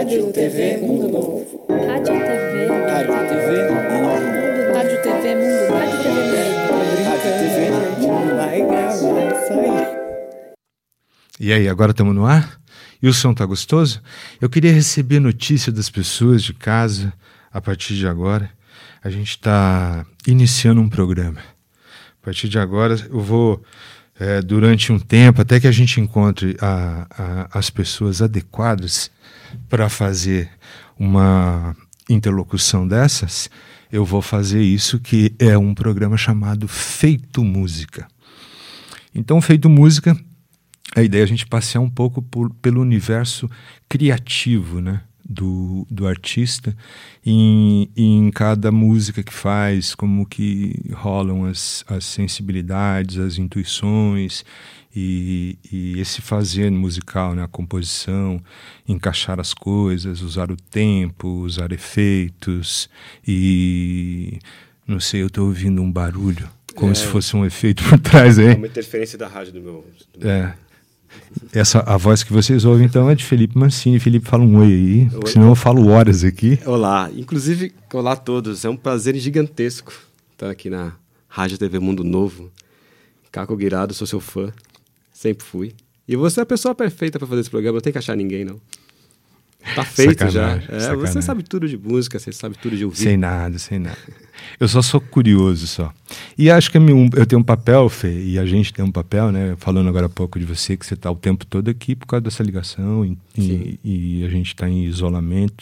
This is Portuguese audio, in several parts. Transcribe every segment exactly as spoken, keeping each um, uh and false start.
Rádio T V Mundo Novo. Rádio T V. Rádio T V Mundo Novo. Rádio T V Mundo Novo. Rádio T V. Rádio T V, gente, não vai gravar isso aí. E aí, agora estamos no ar? E o som tá gostoso? Eu queria receber notícia das pessoas de casa a partir de agora. A gente está iniciando um programa. A partir de agora eu vou, é, durante um tempo, até que a gente encontre a, a, as pessoas adequadas para fazer uma interlocução dessas, eu vou fazer isso, que é um programa chamado Feito Música. Então, Feito Música, a ideia é a gente passear um pouco por, pelo universo criativo, né, do, do artista, em, em cada música que faz, como que rolam as, as sensibilidades, as intuições, e, e esse fazer musical, né, a composição, encaixar as coisas, usar o tempo, usar efeitos, e não sei, eu estou ouvindo um barulho, como é, se fosse um efeito por trás aí. É uma interferência da rádio do meu... Do meu... É. Essa, a voz que vocês ouvem, então, é de Felipe Mancini. Felipe, fala um oi aí, porque senão eu falo horas aqui. Olá, inclusive, olá a todos. É um prazer gigantesco estar aqui na Rádio T V Mundo Novo. Caco Guirado, sou seu fã, sempre fui. E você é a pessoa perfeita para fazer esse programa, não tem que achar ninguém, não. Tá feito sacanagem, já. É, sacanagem. Você sabe tudo de música, você sabe tudo de ouvir. Sem nada, sem nada. Eu só sou curioso só. E acho que eu tenho um papel, Fê, e a gente tem um papel, né? Falando agora há pouco de você, que você está o tempo todo aqui por causa dessa ligação, e, e, e a gente está em isolamento.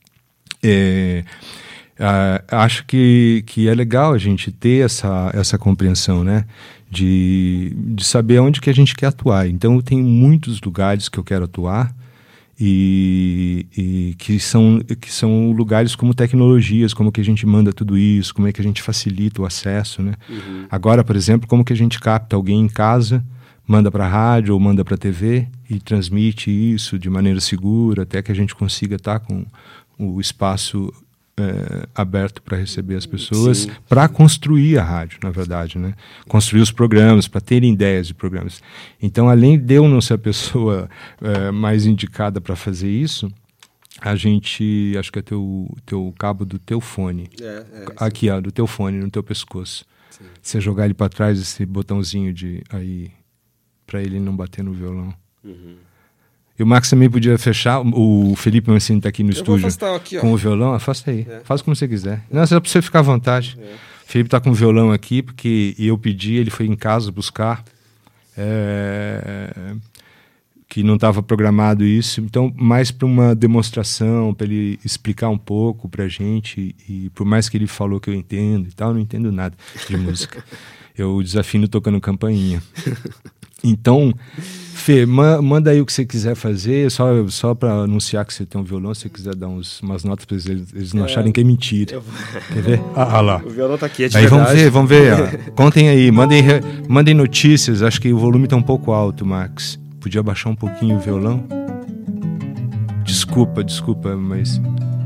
É, a, acho que, que é legal a gente ter essa, essa compreensão, né? De, de saber onde que a gente quer atuar. Então, eu tenho muitos lugares que eu quero atuar, E, e que, são, que são lugares como tecnologias, como que a gente manda tudo isso, como é que a gente facilita o acesso, né? Uhum. Agora, por exemplo, como que a gente capta alguém em casa, manda para a rádio ou manda para a T V e transmite isso de maneira segura até que a gente consiga estar com o espaço é, aberto para receber as pessoas, para construir a rádio, na verdade, né? Construir os programas, para terem ideias de programas. Então, além de eu não ser a pessoa é, mais indicada para fazer isso, a gente, acho que é teu, teu cabo do teu fone, é, é, aqui, ó, do teu fone, no teu pescoço. Sim. Você jogar ele para trás, esse botãozinho de aí, para ele não bater no violão. Uhum. E o Max também podia fechar. O Felipe Mancini está aqui no eu estúdio aqui, com o violão. Afasta aí. É. Faz como você quiser. Não, é só para você ficar à vontade. É. O Felipe está com o violão aqui, porque eu pedi, ele foi em casa buscar. É, que não estava programado isso. Então, mais para uma demonstração, para ele explicar um pouco para a gente. E por mais que ele falou que eu entendo e tal, eu não entendo nada de música. Eu desafino tocando campainha. Então, Fê, ma- manda aí o que você quiser fazer, só, só para anunciar que você tem um violão, se você quiser dar uns, umas notas para eles, eles não é, acharem que é mentira. Eu... Quer ver? Ah, ah lá. O violão tá aqui, é de aí verdade. Vamos ver, vamos ver. Ó. Contem aí, mandem, re... mandem notícias. Acho que o volume tá um pouco alto, Max. Podia baixar um pouquinho o violão? Desculpa, desculpa, mas...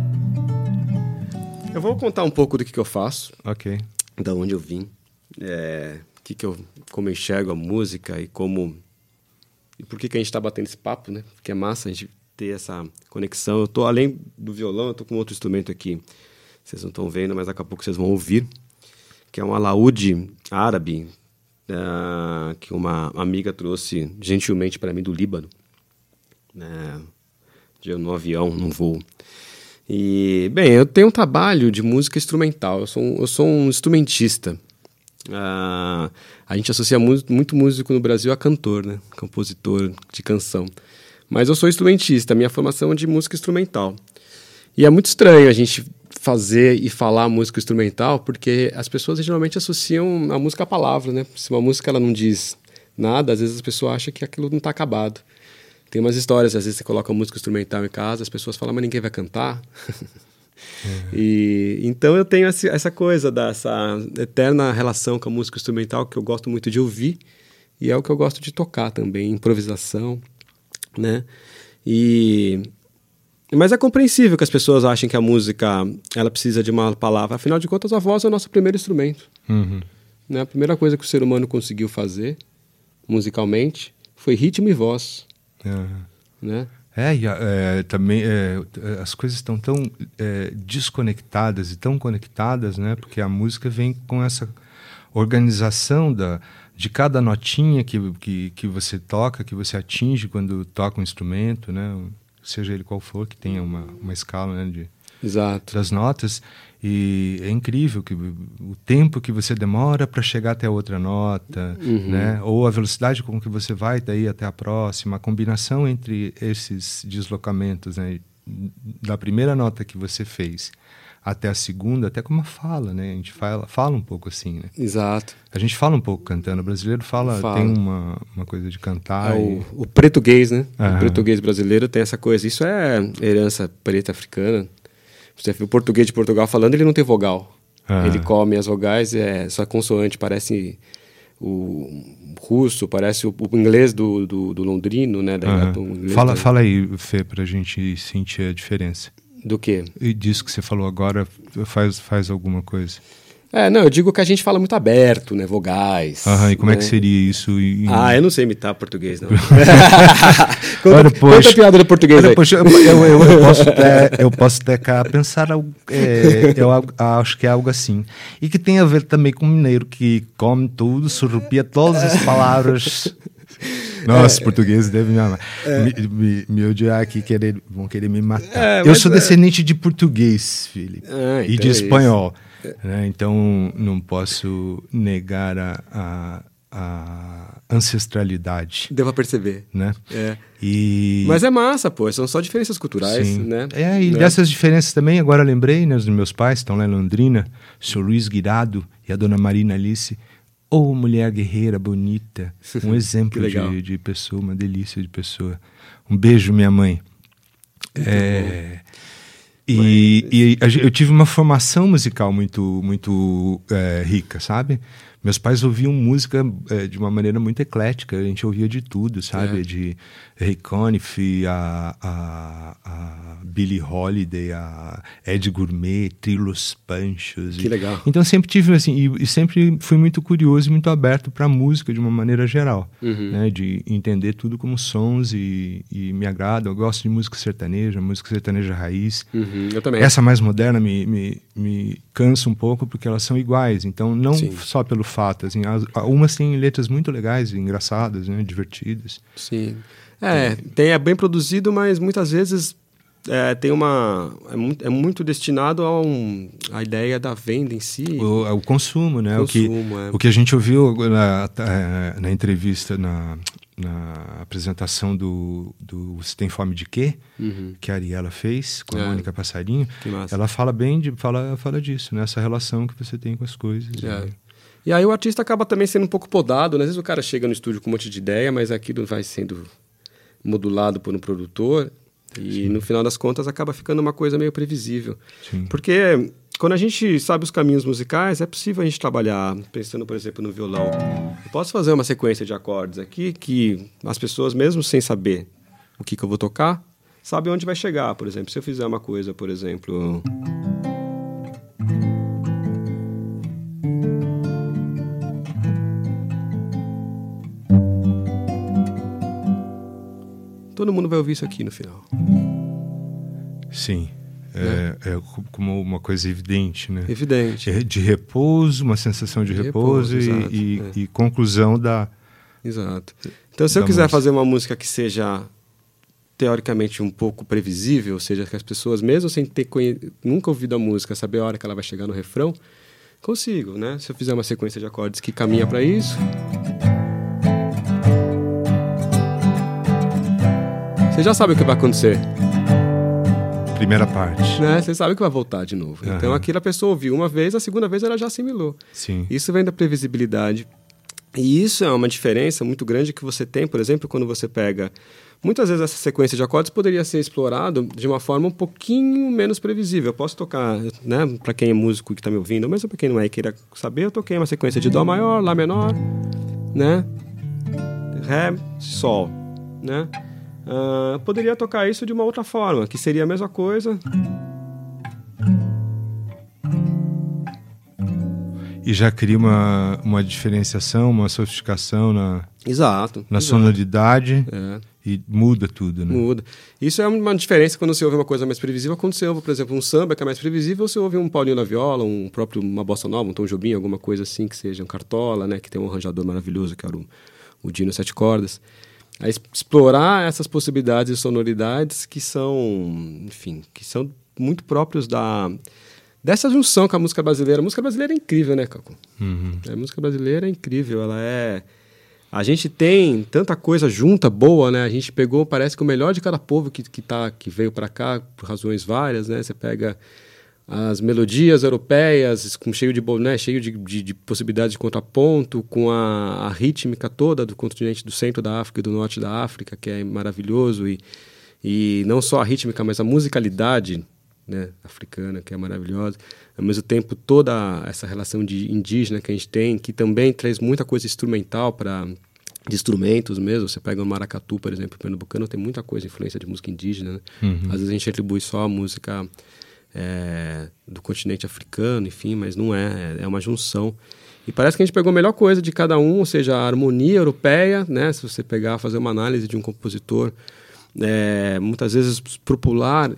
Eu vou contar um pouco do que, que eu faço. Ok. Da onde eu vim. É... Que que eu, como eu enxergo a música e como e por que, que a gente está batendo esse papo, né? Porque é massa a gente ter essa conexão. Eu tô além do violão, eu tô com outro instrumento aqui. Vocês não estão vendo, mas daqui a pouco vocês vão ouvir, que é um alaúde árabe uh, que uma amiga trouxe gentilmente para mim do Líbano, né? De, no avião, num voo. E bem, eu tenho um trabalho de música instrumental. Eu sou um, eu sou um instrumentista. Uh, a gente associa muito, muito músico no Brasil a cantor, né? Compositor de canção. Mas eu sou instrumentista, minha formação é de música instrumental. E é muito estranho a gente fazer e falar música instrumental, porque as pessoas geralmente associam a música à palavra, né? Se uma música ela não diz nada, às vezes as pessoas acham que aquilo não está acabado. Tem umas histórias, às vezes você coloca música instrumental em casa, as pessoas falam, mas ninguém vai cantar. Uhum. E, então eu tenho essa, essa coisa dessa eterna relação com a música instrumental que eu gosto muito de ouvir e é o que eu gosto de tocar também, improvisação, né? E, mas é compreensível que as pessoas achem que a música ela precisa de uma palavra, afinal de contas a voz é o nosso primeiro instrumento. Uhum. Né? A primeira coisa que o ser humano conseguiu fazer musicalmente foi ritmo e voz. Uhum. Né? É, e, é, também é, as coisas estão tão é, desconectadas e tão conectadas, né? Porque a música vem com essa organização da, de cada notinha que, que, que você toca, que você atinge quando toca um instrumento, né? Seja ele qual for, que tenha uma, uma escala, né, de, Exato. das notas. E é incrível que o tempo que você demora para chegar até a outra nota, Uhum. né? Ou a velocidade com que você vai daí até a próxima, a combinação entre esses deslocamentos, né? Da primeira nota que você fez até a segunda, até como a fala, né? A gente fala, fala um pouco assim, né? Exato. A gente fala um pouco cantando. O brasileiro fala, Fala. tem uma, uma coisa de cantar. É e... o, o português, né? Aham. O português brasileiro tem essa coisa. Isso é herança preta africana. Você vê o português de Portugal falando, ele não tem vogal. Ah. Ele come as vogais, é só consoante, parece o russo, parece o, o inglês do, do, do londrino, né? Da, Aham. do inglês Fala, da- fala aí, Fê, pra gente sentir a diferença. Do quê? E disso que você falou agora faz, faz alguma coisa. É, não, eu digo que a gente fala muito aberto, né? Vogais. Aham, e como né? é que seria isso? Em... Ah, eu não sei imitar português, não. Olha, conta, poxa, conta a piada do português olha, aí. poxa, eu, eu, eu, eu posso até, eu posso até cá pensar, algo, é, eu al- acho que é algo assim. E que tem a ver também com o mineiro que come tudo, surrupia todas as palavras. Nossa, portugueses devem me amar. Me, me, me odiar aqui, querer, vão querer me matar. É, eu mas sou é- descendente de português, Felipe, Ah, e então de é isso. espanhol. Né? Então, não posso negar a, a, a ancestralidade, Deu pra perceber. né? É. E... Mas é massa, pô. São só diferenças culturais, Sim. né? É, e Né? dessas diferenças também, agora lembrei, né, os meus pais estão lá em Londrina, o senhor Luiz Guirado e a dona Marina Alice. Ô, mulher guerreira, bonita, um exemplo Que legal. de, de pessoa, uma delícia de pessoa. Um beijo, minha mãe. É, e e a gen- eu tive uma formação musical muito, muito é, rica, sabe? Meus pais ouviam música é, de uma maneira muito eclética, a gente ouvia de tudo, sabe? É. De Ray Conniff, a, a, a Billie Holiday, a Ed Gourmet, Trilos Panchos. Que e- legal. Então sempre tive assim, e, e sempre fui muito curioso e muito aberto para a música de uma maneira geral, Uhum. né? De entender tudo como sons e, e me agrada. Eu gosto de música sertaneja, música sertaneja raiz. Uhum, eu também. Essa mais moderna me, me, me cansa um pouco porque elas são iguais. Então, não Sim. só pelo fato. Assim, as, umas têm letras muito legais, engraçadas, né, divertidas. Sim. É, tem, é bem produzido, mas muitas vezes é, tem uma... É muito, é muito destinado a, um, a ideia da venda em si. O, o consumo, né? Consumo, o, que, é. o que a gente ouviu na, eh, na entrevista, na, na apresentação do, do Você Tem Fome de Quê? Uhum. Que a Ariela fez com a É. Mônica Passarinho. Que massa. Ela fala bem, de, fala, fala disso, né? Essa relação que você tem com as coisas. É. né? E aí o artista acaba também sendo um pouco podado, né? Às vezes o cara chega no estúdio com um monte de ideia, mas aquilo vai sendo modulado por um produtor e no final das contas acaba ficando uma coisa meio previsível. Sim. Porque quando a gente sabe os caminhos musicais, é possível a gente trabalhar, pensando, por exemplo, no violão. Eu posso fazer uma sequência de acordes aqui que as pessoas, mesmo sem saber o que, que eu vou tocar, sabem onde vai chegar. Por exemplo, se eu fizer uma coisa, por exemplo... Todo mundo vai ouvir isso aqui no final. Sim. Né? É, é como uma coisa evidente, né? Evidente. De, de repouso, uma sensação de De repouso, repouso, e, exato, e, é. e conclusão da... Exato. Então, se eu Da quiser música. fazer uma música que seja teoricamente um pouco previsível, ou seja, que as pessoas, mesmo sem ter conhe... nunca ouvido a música, saber a hora que ela vai chegar no refrão, consigo, né? Se eu fizer uma sequência de acordes que caminha para isso... Você já sabe o que vai acontecer, Primeira parte. né? Você sabe que vai voltar de novo. Então, Aham. aquilo a pessoa ouviu uma vez, a segunda vez ela já assimilou. Sim. Isso vem da previsibilidade. E isso é uma diferença muito grande que você tem, por exemplo, quando você pega... Muitas vezes essa sequência de acordes poderia ser explorado de uma forma um pouquinho menos previsível. Eu posso tocar, né, para quem é músico que está me ouvindo, ou mesmo para quem não é e queira saber, eu toquei uma sequência de Dó maior, Lá menor, né, Ré, Sol, né? Uh, poderia tocar isso de uma outra forma, que seria a mesma coisa. E já cria uma, uma diferenciação, uma sofisticação na, Exato. na exato. sonoridade É. e muda tudo, né? Muda. Isso é uma diferença quando você ouve uma coisa mais previsível, quando você ouve, por exemplo, um samba que é mais previsível, você ouve um Paulinho na viola, um próprio, uma bossa nova, um Tom Jobim, alguma coisa assim, que seja um Cartola, né? Que tem um arranjador maravilhoso, que era o, o Dino Sete Cordas. A explorar essas possibilidades e sonoridades que são, enfim, que são muito próprios da... dessa junção com a música brasileira. A música brasileira é incrível, né, Caco? Uhum. A música brasileira é incrível, ela é... A gente tem tanta coisa junta, boa, né? A gente pegou, parece que o melhor de cada povo que, que, tá, que veio para cá, por razões várias, né? Você pega as melodias europeias, com, cheio, de, né? cheio de, de, de possibilidades de contraponto, com a, a rítmica toda do continente do centro da África e do norte da África, que é maravilhoso, e, e não só a rítmica, mas a musicalidade, né, africana, que é maravilhosa. Ao mesmo tempo, toda essa relação de indígena que a gente tem, que também traz muita coisa instrumental para de instrumentos mesmo. Você pega o maracatu, por exemplo, o pernambucano tem muita coisa, influência de música indígena, né? Uhum. Às vezes a gente atribui só a música é, do continente africano, enfim, mas não é, é uma junção. E parece que a gente pegou a melhor coisa de cada um, ou seja, a harmonia europeia, né? Se você pegar, fazer uma análise de um compositor É, muitas vezes popular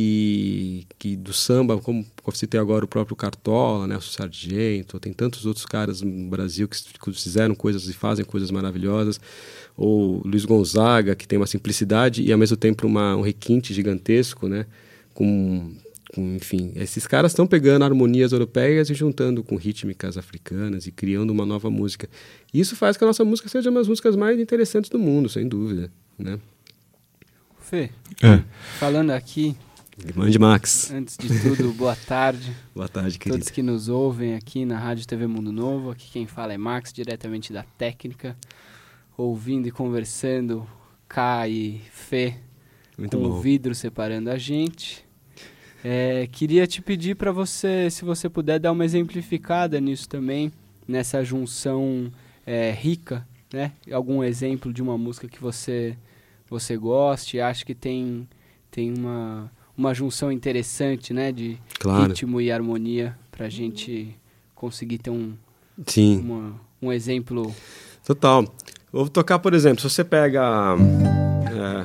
e que do samba, como eu citei agora o próprio Cartola, né, o Sargento, tem tantos outros caras no Brasil que fizeram coisas e fazem coisas maravilhosas, ou Luiz Gonzaga, que tem uma simplicidade e ao mesmo tempo uma, um requinte gigantesco, né, com, com, enfim, esses caras estão pegando harmonias europeias e juntando com rítmicas africanas e criando uma nova música. E isso faz que a nossa música seja uma das músicas mais interessantes do mundo, sem dúvida, né? Fê, é. falando aqui... Grande Max. Antes de tudo, boa tarde. Boa tarde, querido. Todos que nos ouvem aqui na Rádio T V Mundo Novo. Aqui quem fala é Max, diretamente da técnica. Ouvindo e conversando, Cá e Fê, muito com bom. O vidro separando a gente. É, queria te pedir para você, se você puder, dar uma exemplificada nisso também, nessa junção é, rica, né? Algum exemplo de uma música que você... você goste, acha que tem, tem uma, uma junção interessante, né, de claro. ritmo e harmonia pra gente conseguir ter um, Sim. Uma, um exemplo. Total. Vou tocar, por exemplo, se você pega... É,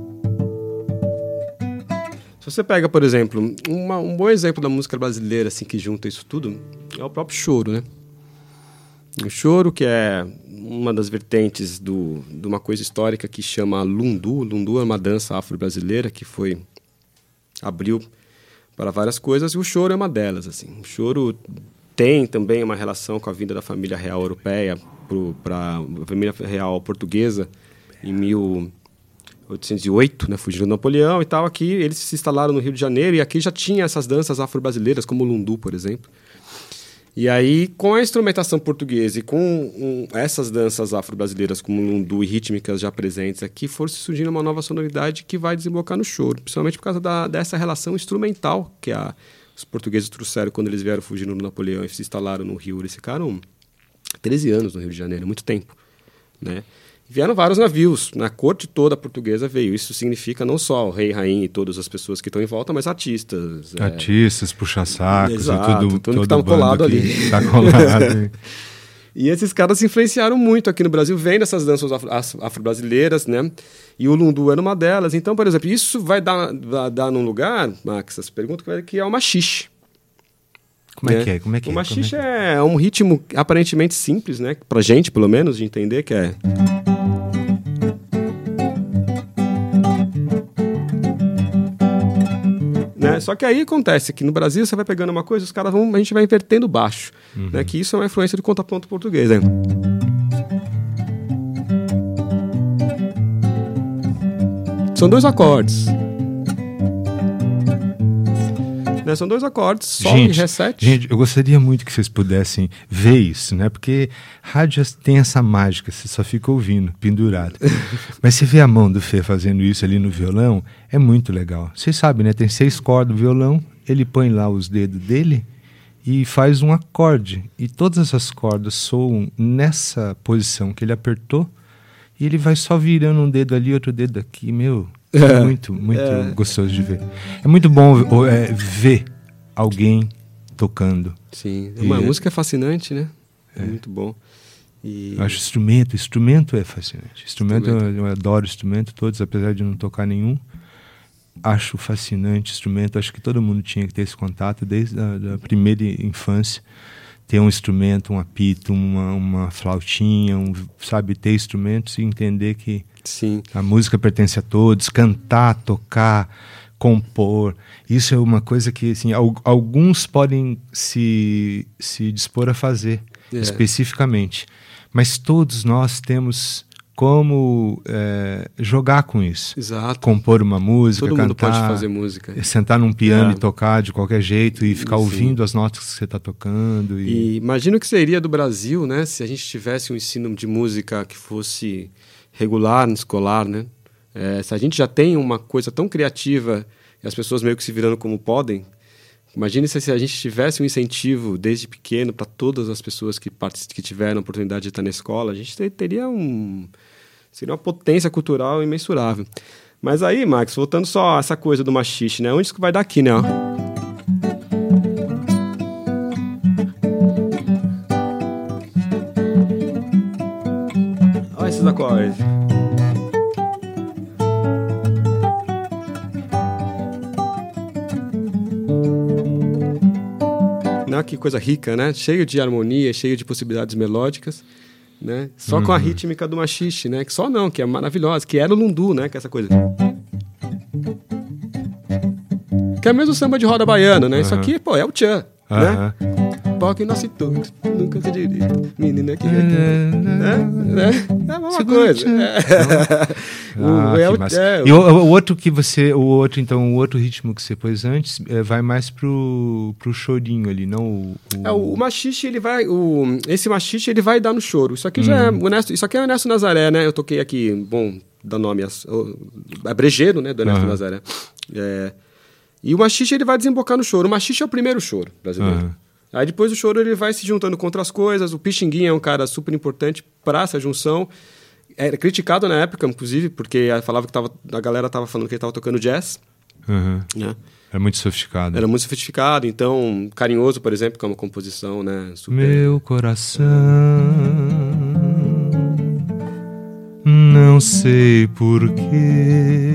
se você pega, por exemplo, uma, um bom exemplo da música brasileira assim, que junta isso tudo, é o próprio choro, né? O choro, que é uma das vertentes do, de uma coisa histórica que chama Lundu. Lundu é uma dança afro-brasileira que foi abriu para várias coisas, e o choro é uma delas. Assim. O choro tem também uma relação com a vinda da família real europeia para a família real portuguesa em mil oitocentos e oito, né, fugindo do Napoleão e tal. Aqui eles se instalaram no Rio de Janeiro e aqui já tinha essas danças afro-brasileiras, como o Lundu, por exemplo. E aí, com a instrumentação portuguesa e com um, essas danças afro-brasileiras como lundu e rítmicas já presentes aqui, for surgindo uma nova sonoridade que vai desembocar no choro, principalmente por causa da, dessa relação instrumental que a, os portugueses trouxeram quando eles vieram fugindo do Napoleão e se instalaram no Rio. Eles ficaram treze anos no Rio de Janeiro, muito tempo, né? Vieram vários navios, na corte toda portuguesa veio. Isso significa não só o rei, rainha e todas as pessoas que estão em volta, mas artistas. Artistas, é... puxa-sacos, exato, e tudo, tudo que está colado ali. Tá colado. E esses caras se influenciaram muito aqui no Brasil, vem dessas danças afro- afro-brasileiras, né? E o lundu era uma delas. Então, por exemplo, isso vai dar, vai dar num lugar, Max, essa pergunta, que é o machixe. Como é que é? Como é que o é? machixe é, é, é um ritmo aparentemente simples, né? Pra gente, pelo menos, de entender que é... Né? Só que aí acontece que no Brasil você vai pegando uma coisa, os caras vão, a gente vai invertendo baixo, uhum. né? Que isso é uma influência do contraponto português, né? São dois acordes. Né? São dois acordes, sol e ré sete. Gente, eu gostaria muito que vocês pudessem ver isso, né? Porque rádio tem essa mágica, você só fica ouvindo, pendurado. Mas você vê a mão do Fê fazendo isso ali no violão, é muito legal. Vocês sabem, né? Tem seis cordas do violão, ele põe lá os dedos dele e faz um acorde. E todas essas cordas soam nessa posição que ele apertou, e ele vai só virando um dedo ali, outro dedo aqui, meu... É muito, muito é. gostoso de ver. É muito bom é, ver alguém tocando. Sim, uma e, música é fascinante, né? É, é muito bom. E... Eu acho instrumento, instrumento é fascinante. Instrumento, Instrumento. Eu, eu adoro instrumento, todos, apesar de não tocar nenhum. Acho fascinante instrumento, acho que todo mundo tinha que ter esse contato desde a da primeira infância. Ter um instrumento, um apito, uma, uma flautinha, um, sabe, ter instrumentos e entender que Sim. a música pertence a todos, cantar, tocar, compor. Isso é uma coisa que assim, al- alguns podem se, se dispor a fazer É. especificamente, mas todos nós temos como é, jogar com isso. Exato. Compor uma música, Todo mundo cantar, pode fazer música. sentar num piano É. e tocar de qualquer jeito e ficar Sim. ouvindo as notas que você está tocando. E... E imagina o que seria do Brasil, né, se a gente tivesse um ensino de música que fosse regular, escolar, né? É, se a gente já tem uma coisa tão criativa e as pessoas meio que se virando como podem, imagine se, se a gente tivesse um incentivo desde pequeno para todas as pessoas que, partic- que tiveram a oportunidade de estar na escola, a gente te- teria um... seria uma potência cultural imensurável. Mas aí, Max, voltando só a essa coisa do machixe, né? Onde isso que vai dar aqui, né? Ó? Olha esses acordes. Não, que coisa rica, né? Cheio de harmonia, cheio de possibilidades melódicas, né? Só Uhum. com a rítmica do machixe, né? Que só não, que é maravilhosa, que era o lundu, né? Que é essa coisa. Que é mesmo samba de roda baiana, né? Isso Uhum. aqui, pô, é o tchan, Aham. né? Pau que nasce tudo, nunca se direito. Menina que... né? né? É a mesma Segura o coisa. tchan. É. Ah, O- é que o- massa. é, E o, o outro que você, o outro então, o outro ritmo que você pôs antes é, vai mais pro, pro chorinho ali, não o, o... É, o, o machixe, ele vai. O, esse machixe, ele vai dar no choro. Isso aqui já é o Ernesto, isso aqui é o Ernesto Nazaré, né? Eu toquei aqui, bom, dá nome. as- o- É brejeiro, né? Do Ernesto Aham. Nazaré. É, e o machixe, ele vai desembocar no choro. O machixe é o primeiro choro brasileiro. Aham. Aí depois o choro, ele vai se juntando com outras coisas. O Pixinguinha é um cara super importante para essa junção. Era criticado na época, inclusive, porque falava que tava, a galera tava falando que ele tava tocando jazz, Aham. né? É muito sofisticado. Era muito sofisticado, então Carinhoso, por exemplo, que é uma composição, né, super... Meu coração, não sei porquê.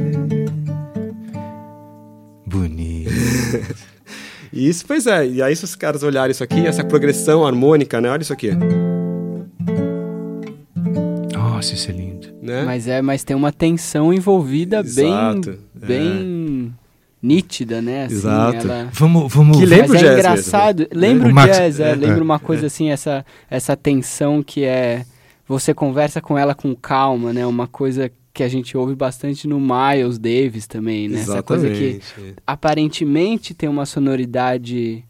Bonito. E isso, pois é, e aí se os caras olharem isso aqui, essa progressão harmônica, né, olha isso aqui, Nossa, isso é lindo. né? Mas é, mas tem uma tensão envolvida Exato, bem, bem nítida, né? Assim, Exato. ela- Vamos, vamos... Que Mas lembra o é jazz engraçado. Lembra O o Max- jazz, é, é, lembra é, uma coisa assim, essa, essa tensão que é... Você conversa com ela com calma, né? Uma coisa que a gente ouve bastante no Miles Davis também, né? Essa coisa que Exatamente. aparentemente tem uma sonoridade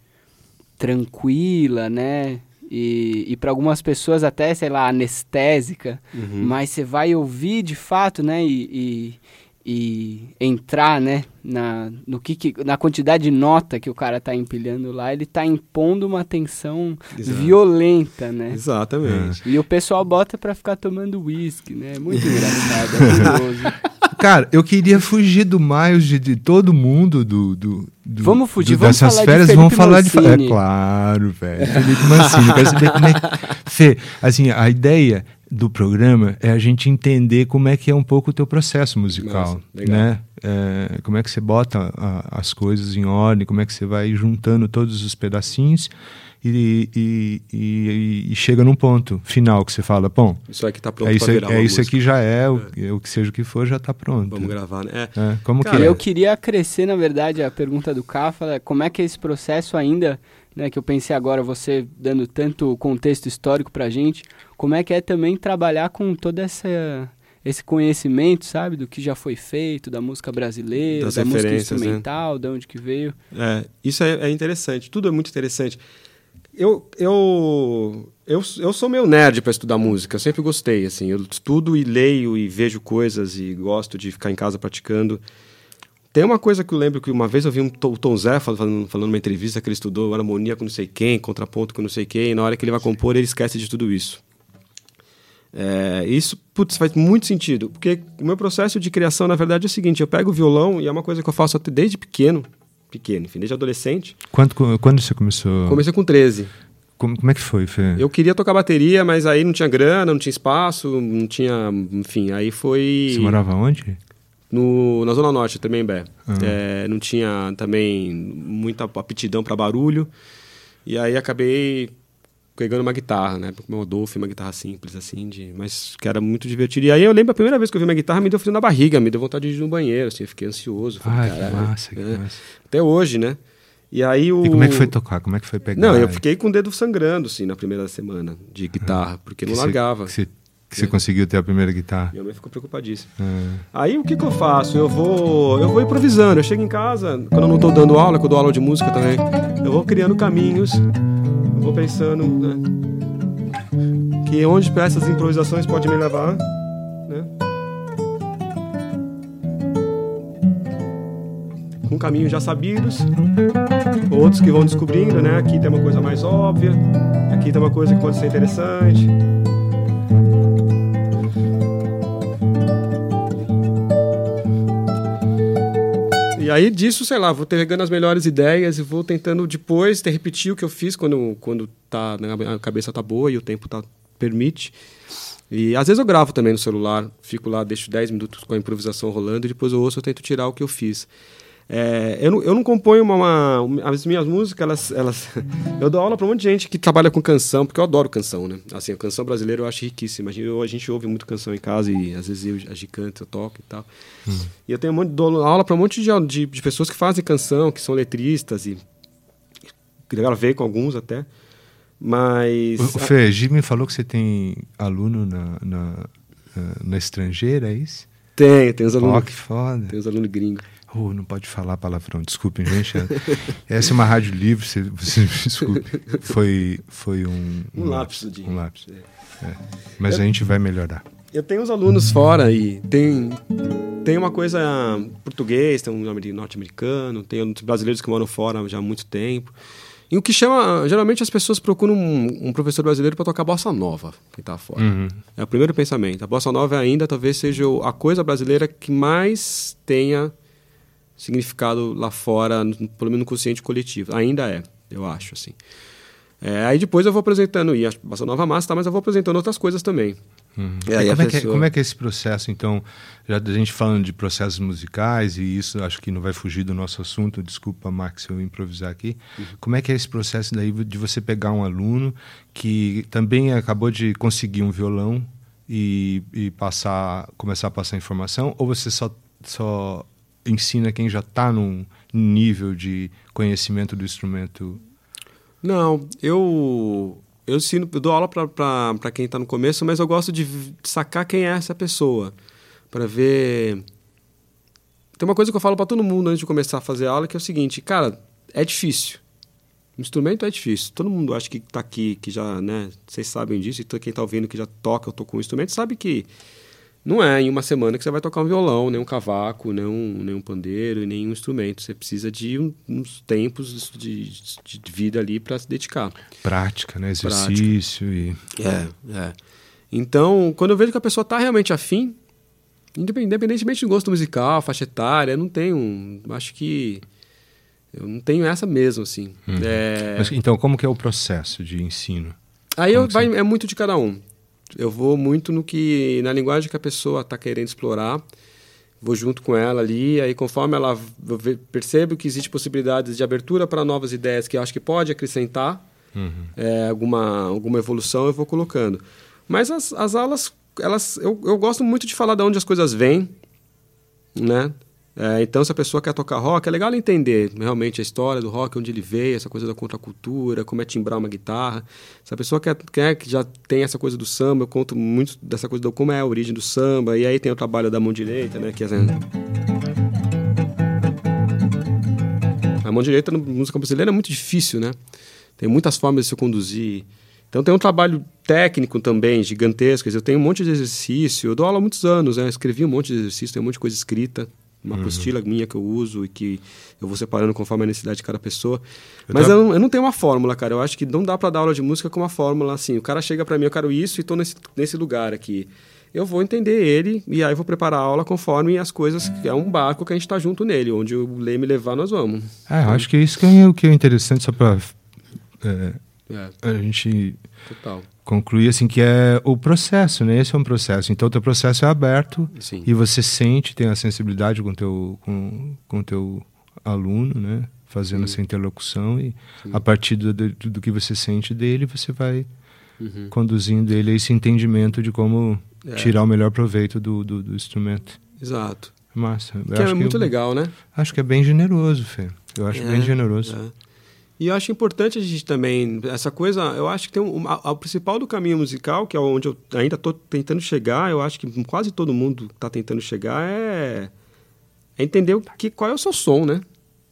tranquila, né? E, e para algumas pessoas até, sei lá, anestésica, Uhum. mas você vai ouvir de fato, né? E, e, e entrar, né? Na, no que, que- na quantidade de nota que o cara tá empilhando lá, ele tá impondo uma tensão Exato. violenta, né? Exatamente. E o pessoal bota pra ficar tomando uísque, né? Muito engraçado, é curioso. Cara, eu queria fugir do Miles, de, de todo mundo, do, do, do- Vamos fugir, do- vamos dessas falar de férias, Felipe vamos falar de... Mancini. É claro, velho. Felipe Mancini, eu quero saber como é que... Fê, assim, a ideia do programa é a gente entender como é que é um pouco o teu processo musical, Nossa, legal. né? É, como é que você bota a- as coisas em ordem, como é que você vai juntando todos os pedacinhos e, e, e- e chega num ponto final que você fala, bom, Isso aqui tá pronto é isso, pra aí- virar é uma isso música. aqui já é, o, o que seja o que for, já tá pronto. Vamos gravar, né? É. É, como Cara, que é? Eu queria acrescer, na verdade, a pergunta do Cáfala, como é que é esse processo ainda, né, que eu pensei agora, você dando tanto contexto histórico pra gente, como é que é também trabalhar com todo essa, esse conhecimento, sabe, do que já foi feito, da música brasileira, Das da música referências, né? instrumental, de onde que veio. É, isso é, é interessante, tudo é muito interessante. Eu, eu, eu, eu sou meio nerd para estudar música, eu sempre gostei, assim, eu estudo e leio e vejo coisas e gosto de ficar em casa praticando. Tem uma coisa que eu lembro que uma vez eu vi um, Tom- o Tom Zé falando, falando numa entrevista que ele estudou harmonia com não sei quem, contraponto com não sei quem, e na hora que ele vai compor ele esquece de tudo isso. É, isso, putz, faz muito sentido, porque o meu processo de criação, na verdade, é o seguinte, eu pego o violão e é uma coisa que eu faço até desde pequeno, pequeno, enfim, desde adolescente. Quando, quando você começou? Comecei com treze. como, como é que foi, Fê? Eu queria tocar bateria, mas aí não tinha grana, não tinha espaço, não tinha... Enfim, aí foi... Você morava onde? No, na Zona Norte, também, Bé. Ah. É, não tinha também muita aptidão para barulho. E aí acabei pegando uma guitarra, né? Uma Dolphin, uma guitarra simples, assim, de, mas que era muito divertido. E aí eu lembro a primeira vez que eu vi uma guitarra, me deu frio na barriga, me deu vontade de ir no banheiro, assim, eu fiquei ansioso. Falei, Ah, que "Caralho", massa, que é. massa. Até hoje, né? E aí o... E como é que foi tocar? Como é que foi pegar? Não, eu fiquei com o dedo sangrando, assim, na primeira semana de guitarra, porque não Que cê- largava. Que você que você É. conseguiu ter a primeira guitarra? Minha mãe ficou preocupadíssima. Ah. Aí o que que eu faço? Eu vou, eu vou improvisando. Eu chego em casa, quando eu não estou dando aula, que eu dou aula de música também, eu vou criando caminhos, eu vou pensando, né, que onde essas improvisações podem me levar, né? Com caminhos já sabidos, outros que vão descobrindo, né? Aqui tem uma coisa mais óbvia, aqui tem uma coisa que pode ser interessante. E aí disso, sei lá, vou pegando as melhores ideias e vou tentando depois ter, repetir o que eu fiz quando, quando tá, né, a cabeça tá boa e o tempo tá, permite. E às vezes eu gravo também no celular, fico lá, deixo dez minutos com a improvisação rolando e depois eu ouço, eu tento tirar o que eu fiz. É, eu, não, eu não componho uma, uma... As minhas músicas, elas, elas... Eu dou aula para um monte de gente que trabalha com canção, porque eu adoro canção, né? Assim, a canção brasileira eu acho riquíssima. A gente, eu, a gente ouve muito canção em casa e às vezes eu, a gente canta, eu toco e tal. Hum. E eu tenho um monte, dou aula para um monte de, de, de pessoas que fazem canção, que são letristas e... Gravei com alguns até. Mas... O, o Fê, Gi me falou que você tem aluno na, na, na estrangeira, é isso? Tem, tem os alunos... Oh, que foda. Tem os alunos gringos. Oh, não pode falar palavrão, desculpem, gente. Essa é uma rádio livre, você, você me desculpe. Foi, foi um... Um, um lapso. De... Um lapso. É. É. Mas eu, a gente vai melhorar. Eu tenho uns alunos fora e tem, tem uma coisa português, tem um norte-americano, tem outros brasileiros que moram fora já há muito tempo. E o que chama... Geralmente as pessoas procuram um, um professor brasileiro para tocar bossa nova, que está fora. Uhum. É o primeiro pensamento. A bossa nova ainda talvez seja a coisa brasileira que mais tenha significado lá fora, pelo menos no consciente coletivo. Ainda é, eu acho, assim. É, aí depois eu vou apresentando, e a bossa nova massa, tá, mas eu vou apresentando outras coisas também. Uhum. E aí como, é pessoa... que é, como é que é esse processo, então, já a gente falando de processos musicais, e isso acho que não vai fugir do nosso assunto, desculpa, Max, se eu improvisar aqui, uhum. Como é que é esse processo daí de você pegar um aluno que também acabou de conseguir um violão e, e passar, começar a passar informação, ou você só... só ensina quem já está num nível de conhecimento do instrumento? Não, eu, eu ensino, eu dou aula para quem está no começo, mas eu gosto de sacar quem é essa pessoa, para ver... Tem uma coisa que eu falo para todo mundo antes de começar a fazer aula, que é o seguinte, cara, é difícil. O instrumento é difícil. Todo mundo acha que está aqui, que já, né, vocês sabem disso, e quem está ouvindo que já toca, eu toco um instrumento, sabe que não é em uma semana que você vai tocar um violão, nem um cavaco, nem um, nem um pandeiro, nem um instrumento. Você precisa de um, uns tempos de, de vida ali para se dedicar. Prática, né? Exercício. Prática. E... É, é. Então, quando eu vejo que a pessoa está realmente afim, independentemente do gosto musical, faixa etária, eu não tenho... Acho que... Eu não tenho essa mesmo, assim. Uhum. É... Mas, então, como que é o processo de ensino? Aí eu, vai, é muito de cada um. Eu vou muito no que, na linguagem que a pessoa está querendo explorar, vou junto com ela ali, aí conforme ela eu percebo que existe possibilidades de abertura para novas ideias que eu acho que pode acrescentar uhum. é, alguma, alguma evolução, eu vou colocando. Mas as, as aulas, elas, eu, eu gosto muito de falar de onde as coisas vêm, né? É, então, se a pessoa quer tocar rock, é legal ela entender realmente a história do rock, onde ele veio, essa coisa da contracultura, como é timbrar uma guitarra. Se a pessoa quer, quer que já tem essa coisa do samba, eu conto muito dessa coisa do como é a origem do samba, e aí tem o trabalho da mão direita, né? Que é... A mão direita na música brasileira é muito difícil, né? Tem muitas formas de se conduzir. Então tem um trabalho técnico também, gigantesco. Eu tenho um monte de exercício, eu dou aula há muitos anos, né? Eu escrevi um monte de exercício, tem um monte de coisa escrita. Uma uhum. apostila minha que eu uso e que eu vou separando conforme a necessidade de cada pessoa. Eu Mas tava... eu, não, eu não tenho uma fórmula, cara. Eu acho que não dá para dar aula de música com uma fórmula assim. O cara chega para mim, eu quero isso e estou nesse, nesse lugar aqui. Eu vou entender ele e aí vou preparar a aula conforme as coisas... que é um barco que a gente está junto nele. Onde o Lê me levar, nós vamos. É, eu acho que isso que é o que é interessante, só para... É, É, a gente total. conclui assim que é o processo, né? Esse é um processo. Então, o teu processo é aberto Sim. e você sente, tem a sensibilidade com teu, com, com teu aluno, né? Fazendo Sim. essa interlocução e Sim. a partir do, do, do que você sente dele, você vai Uhum. conduzindo ele a esse entendimento de como É. tirar o melhor proveito do, do, do instrumento. Exato. Massa. Eu Que é acho muito eu- legal, né? Acho que é bem generoso, Fê. Eu acho É, bem generoso. é. E eu acho importante a gente também, essa coisa, eu acho que tem um, a, a- o principal do caminho musical, que é onde eu ainda estou tentando chegar, eu acho que quase todo mundo está tentando chegar, é, é entender o que, qual é o seu som, né?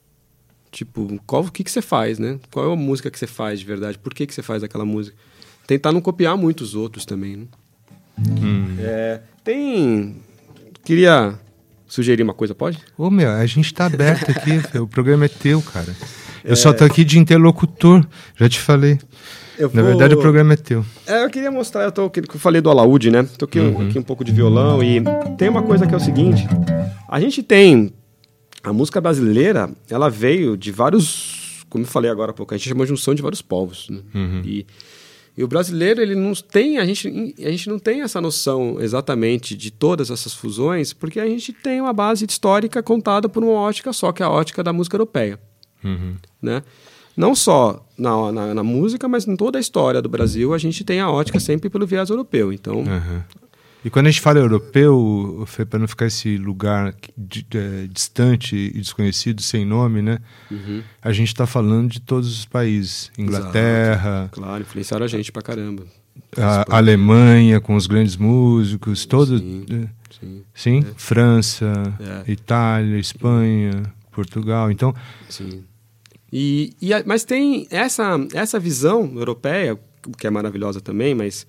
Tipo, qual, o que, que você faz, né? Qual é a música que você faz de verdade? Por que, que você faz aquela música? Tentar não copiar muito os outros também, né? Hum. É, tem... Queria sugerir uma coisa, pode? Ô, meu, a gente tá aberto aqui, Fê. O programa é teu, cara. Eu só tô aqui de interlocutor, já te falei. Eu Na vou- verdade, o programa é teu. É, eu queria mostrar, eu, tô, que eu falei do alaúde, né? Toquei um- aqui um pouco de violão e tem uma coisa que é o seguinte, a gente tem, a música brasileira, ela veio de vários, como eu falei agora há pouco, a gente chama de junção de vários povos, né? E, e o brasileiro, ele não tem, a gente, a gente não tem essa noção exatamente de todas essas fusões, porque a gente tem uma base histórica contada por uma ótica só, que é a ótica da música europeia. Uhum. Né? Não só na, na, na música, mas em toda a história do Brasil, a gente tem a ótica sempre pelo viés europeu. Então, Aham. E quando a gente fala europeu, Fê, para não ficar esse lugar de- é, distante e desconhecido, sem nome, né? uhum, A gente está falando de todos os países. Inglaterra, claro, influenciaram a gente pra caramba. a Espanha. Alemanha com os grandes músicos, todos. Sim, né? sim, Sim? França, É. Itália, Espanha, Portugal. Então, sim. E, e a- mas tem essa, essa visão europeia, que é maravilhosa também, mas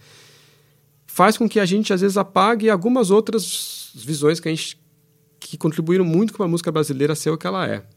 faz com que a gente, às vezes, apague algumas outras visões que, a gente, que contribuíram muito com a música brasileira ser o que ela é.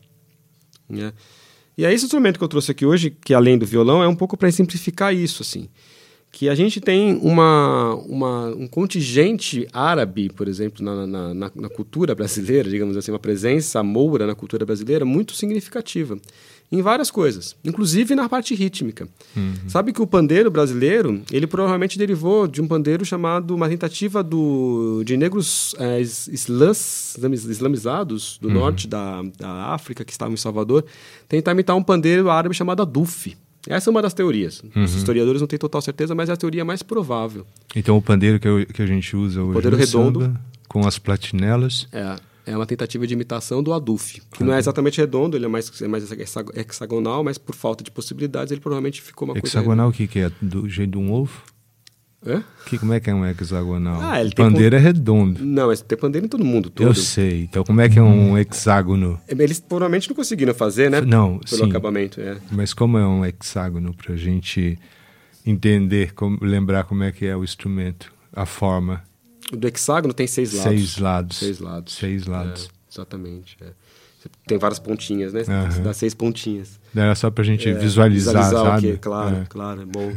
Né? E é esse instrumento que eu trouxe aqui hoje, que além do violão, é um pouco para simplificar isso, assim. Que a gente tem uma, uma, um contingente árabe, por exemplo, na, na, na, na cultura brasileira, digamos assim, uma presença moura na cultura brasileira muito significativa. Em várias coisas, inclusive na parte rítmica. Uhum. Sabe que o pandeiro brasileiro, ele provavelmente derivou de um pandeiro chamado, uma tentativa do, de negros é, is- islãs, islamizados do Uhum. norte da, da África, que estavam em Salvador, tentar imitar um pandeiro árabe chamado aduf. Essa é uma das teorias. Uhum. Os historiadores não têm total certeza, mas é a teoria mais provável. então o pandeiro que, eu- que a gente usa hoje Pandeiro no redondo. samba, com as platinelas. É, é uma tentativa de imitação do aduf, que não é exatamente redondo, ele é mais, é mais hexag- hexagonal, mas por falta de possibilidades ele provavelmente ficou uma Hexagonal, o que, que é? Do jeito de um ovo? coisa... Hã? Que, como é que é um hexagonal? Ah, ele o tem pandeiro é redondo. Não, mas tem pandeiro em todo mundo, todo. Eu sei. Então como é que é um hexágono? Eles provavelmente não conseguiram fazer, né? Não, Pelo sim. acabamento, é. Mas como é um hexágono pra gente entender, como, lembrar como é que é o instrumento, a forma? O do hexágono tem seis lados. Seis lados. Seis lados. Seis lados. É, exatamente. é. Tem várias pontinhas, né? Aham. Dá seis pontinhas. Era só pra gente É, visualizar, visualizar o sabe? quê? Claro, É. claro, é bom.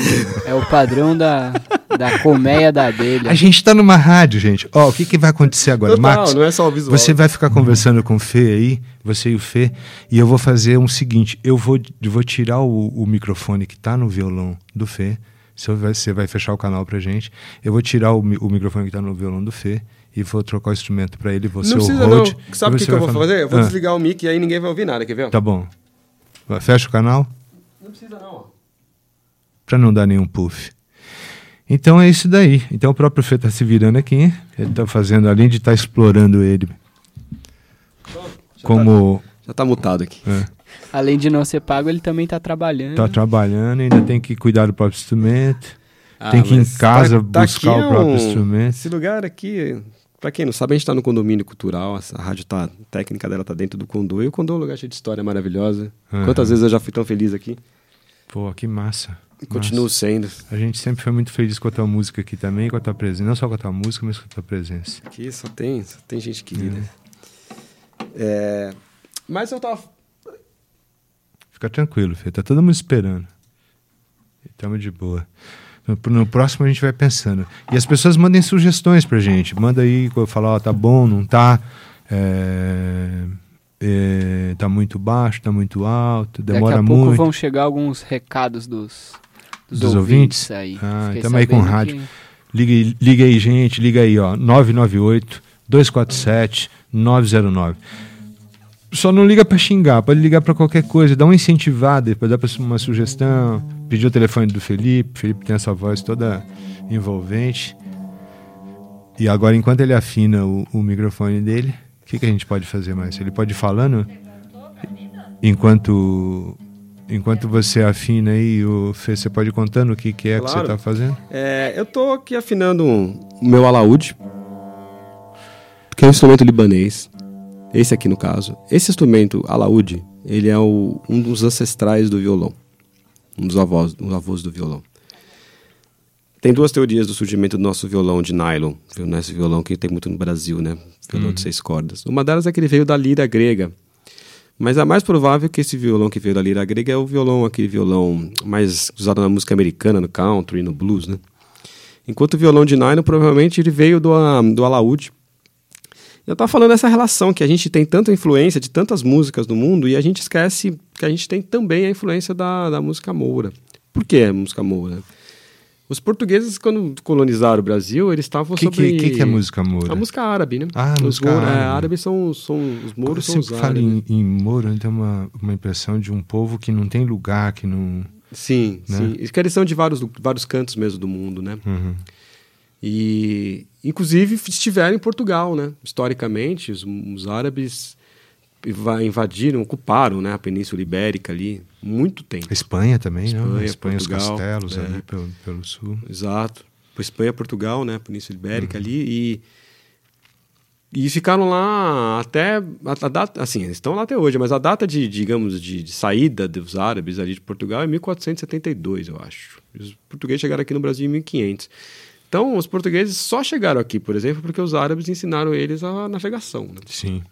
É o padrão da, da colmeia da abelha. A gente tá numa rádio, gente. Ó, o que, que vai acontecer agora? Total, Max, não é só o visual. você vai ficar conversando com o Fê aí, você e o Fê, e eu vou fazer um seguinte, eu vou, eu vou tirar o, o microfone que tá no violão do Fê, você vai, você vai fechar o canal pra gente, eu vou tirar o, mi- o microfone que tá no violão do Fê, e vou trocar o instrumento pra ele, vou ser Não o precisa, road. não. Sabe o e que, você que eu vai vou falar. fazer? Eu vou Ah, desligar o mic e aí ninguém vai ouvir nada, quer ver? Tá bom. Vai, fecha o canal, Não precisa, não. ó. pra não dar nenhum puff. Então é isso daí. Então o próprio Fê tá se virando aqui, ele tá fazendo, além de estar explorando ele como... Já tá mutado aqui. é, Além de não ser pago, ele também tá trabalhando. tá trabalhando, ainda tem que cuidar do próprio instrumento, Ah, tem que ir em mas casa tá- tá buscar aqui o é próprio um- instrumento. Esse lugar aqui, pra quem não sabe, a gente tá no condomínio cultural, essa rádio tá, a técnica dela tá dentro do Condô, e o Condô é um lugar cheio de história maravilhosa. Aham. Quantas vezes eu já fui tão feliz aqui? Pô, que massa. E continuo massa. sendo. A gente sempre foi muito feliz com a tua música aqui também, com a tua presença. Não só com a tua música, mas com a tua presença. Aqui só tem, só tem gente querida. É, mas eu tava... Fica tranquilo, Fê. Tá todo mundo esperando. Estamos de boa. No, no próximo a gente vai pensando. E as pessoas mandem sugestões pra gente. Manda aí, falar, ó, tá bom, não tá. É... é, tá muito baixo, tá muito alto, demora Daqui a pouco muito. vão chegar alguns recados dos, dos, Dos ouvintes, ouvintes? aí. Ah, Fiquei estamos aí com sabendo rádio. que- Liga, aí- liga aí, gente, liga aí, ó, nove nove oito, dois quatro sete, nove zero nove. Só não liga pra xingar, pode ligar pra qualquer coisa, dá uma incentivada, pode dar pra uma sugestão, pedir o telefone do Felipe, o Felipe tem essa voz toda envolvente. E agora, enquanto ele afina o, o microfone dele, o que, que a gente pode fazer mais? Ele pode ir falando enquanto, enquanto você afina aí, o Fê, você pode ir contando o que, que é que você Claro. tá fazendo? É, eu tô aqui afinando um- o meu alaúde, que é um instrumento libanês. Esse aqui, no caso. Esse instrumento, alaúde, ele é o- um dos ancestrais do violão. Um dos avós, um dos avós do violão. Tem duas teorias do surgimento do nosso violão de nylon. Esse violão que tem muito no Brasil, né? Violão Uhum. de seis cordas. Uma delas é que ele veio da lira grega. Mas a mais provável é que esse violão que veio da lira grega é o violão, aquele violão mais usado na música americana, no country, no blues, né? Enquanto o violão de nylon, provavelmente ele veio do, ah, do alaúde. Eu estava falando dessa relação, que a gente tem tanta influência de tantas músicas do mundo e a gente esquece que a gente tem também a influência da, da música moura. Por que a música moura? Os portugueses, quando colonizaram o Brasil, eles estavam O que, sobre... que, que, que é música moura? A música árabe, né? Ah, os música moura- é, árabe. árabes são, são... Os Quando mouros você são os fala árabes. em, em Moura, eu tenho uma, uma impressão de um povo que não tem lugar, que não... Sim, né? sim. Eles que eles são de vários, vários cantos mesmo do mundo, né? Uhum. E, inclusive, estiveram em Portugal, né? Historicamente, os, os árabes inva- invadiram, ocuparam, né, a Península Ibérica ali, muito tempo. Espanha também, não? Espanha, Espanha, os Portugal, castelos é. ali pelo, pelo sul. Exato. Espanha, Portugal, né? Península Ibérica Uhum. ali. E, e ficaram lá até... A, a data, assim, eles estão lá até hoje, mas a data de, digamos, de, de saída dos árabes ali de Portugal é mil quatrocentos e setenta e dois, eu acho. Os portugueses chegaram aqui no Brasil em mil e quinhentos. Então, os portugueses só chegaram aqui, por exemplo, porque os árabes ensinaram eles a navegação, né? Sim.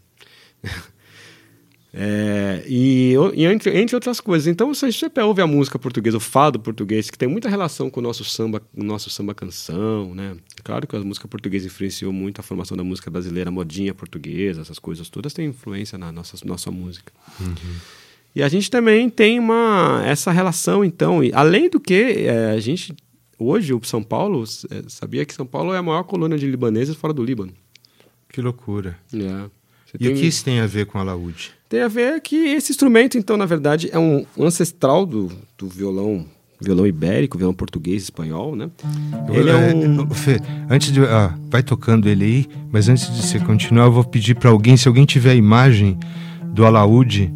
É, e, e entre, entre outras coisas. Então, se você ouve a música portuguesa, o fado português, que tem muita relação com o nosso samba, o nosso samba canção, né? Claro que a música portuguesa influenciou muito a formação da música brasileira, a modinha portuguesa, essas coisas todas têm influência na nossa, nossa música. Uhum. E a gente também tem uma, essa relação, então, e, além do que, é, a gente, hoje, o São Paulo, é, sabia que São Paulo é a maior colônia de libaneses fora do Líbano. Que loucura. É. Você E tem- o que isso tem a ver com a alaúde? Tem a ver que esse instrumento, então, na verdade, é um ancestral do, do violão, violão ibérico, violão português, espanhol, né? Ele é um... É, Fê, antes de... Ah, vai tocando ele aí, mas antes de você continuar, eu vou pedir para alguém, se alguém tiver a imagem do alaúde,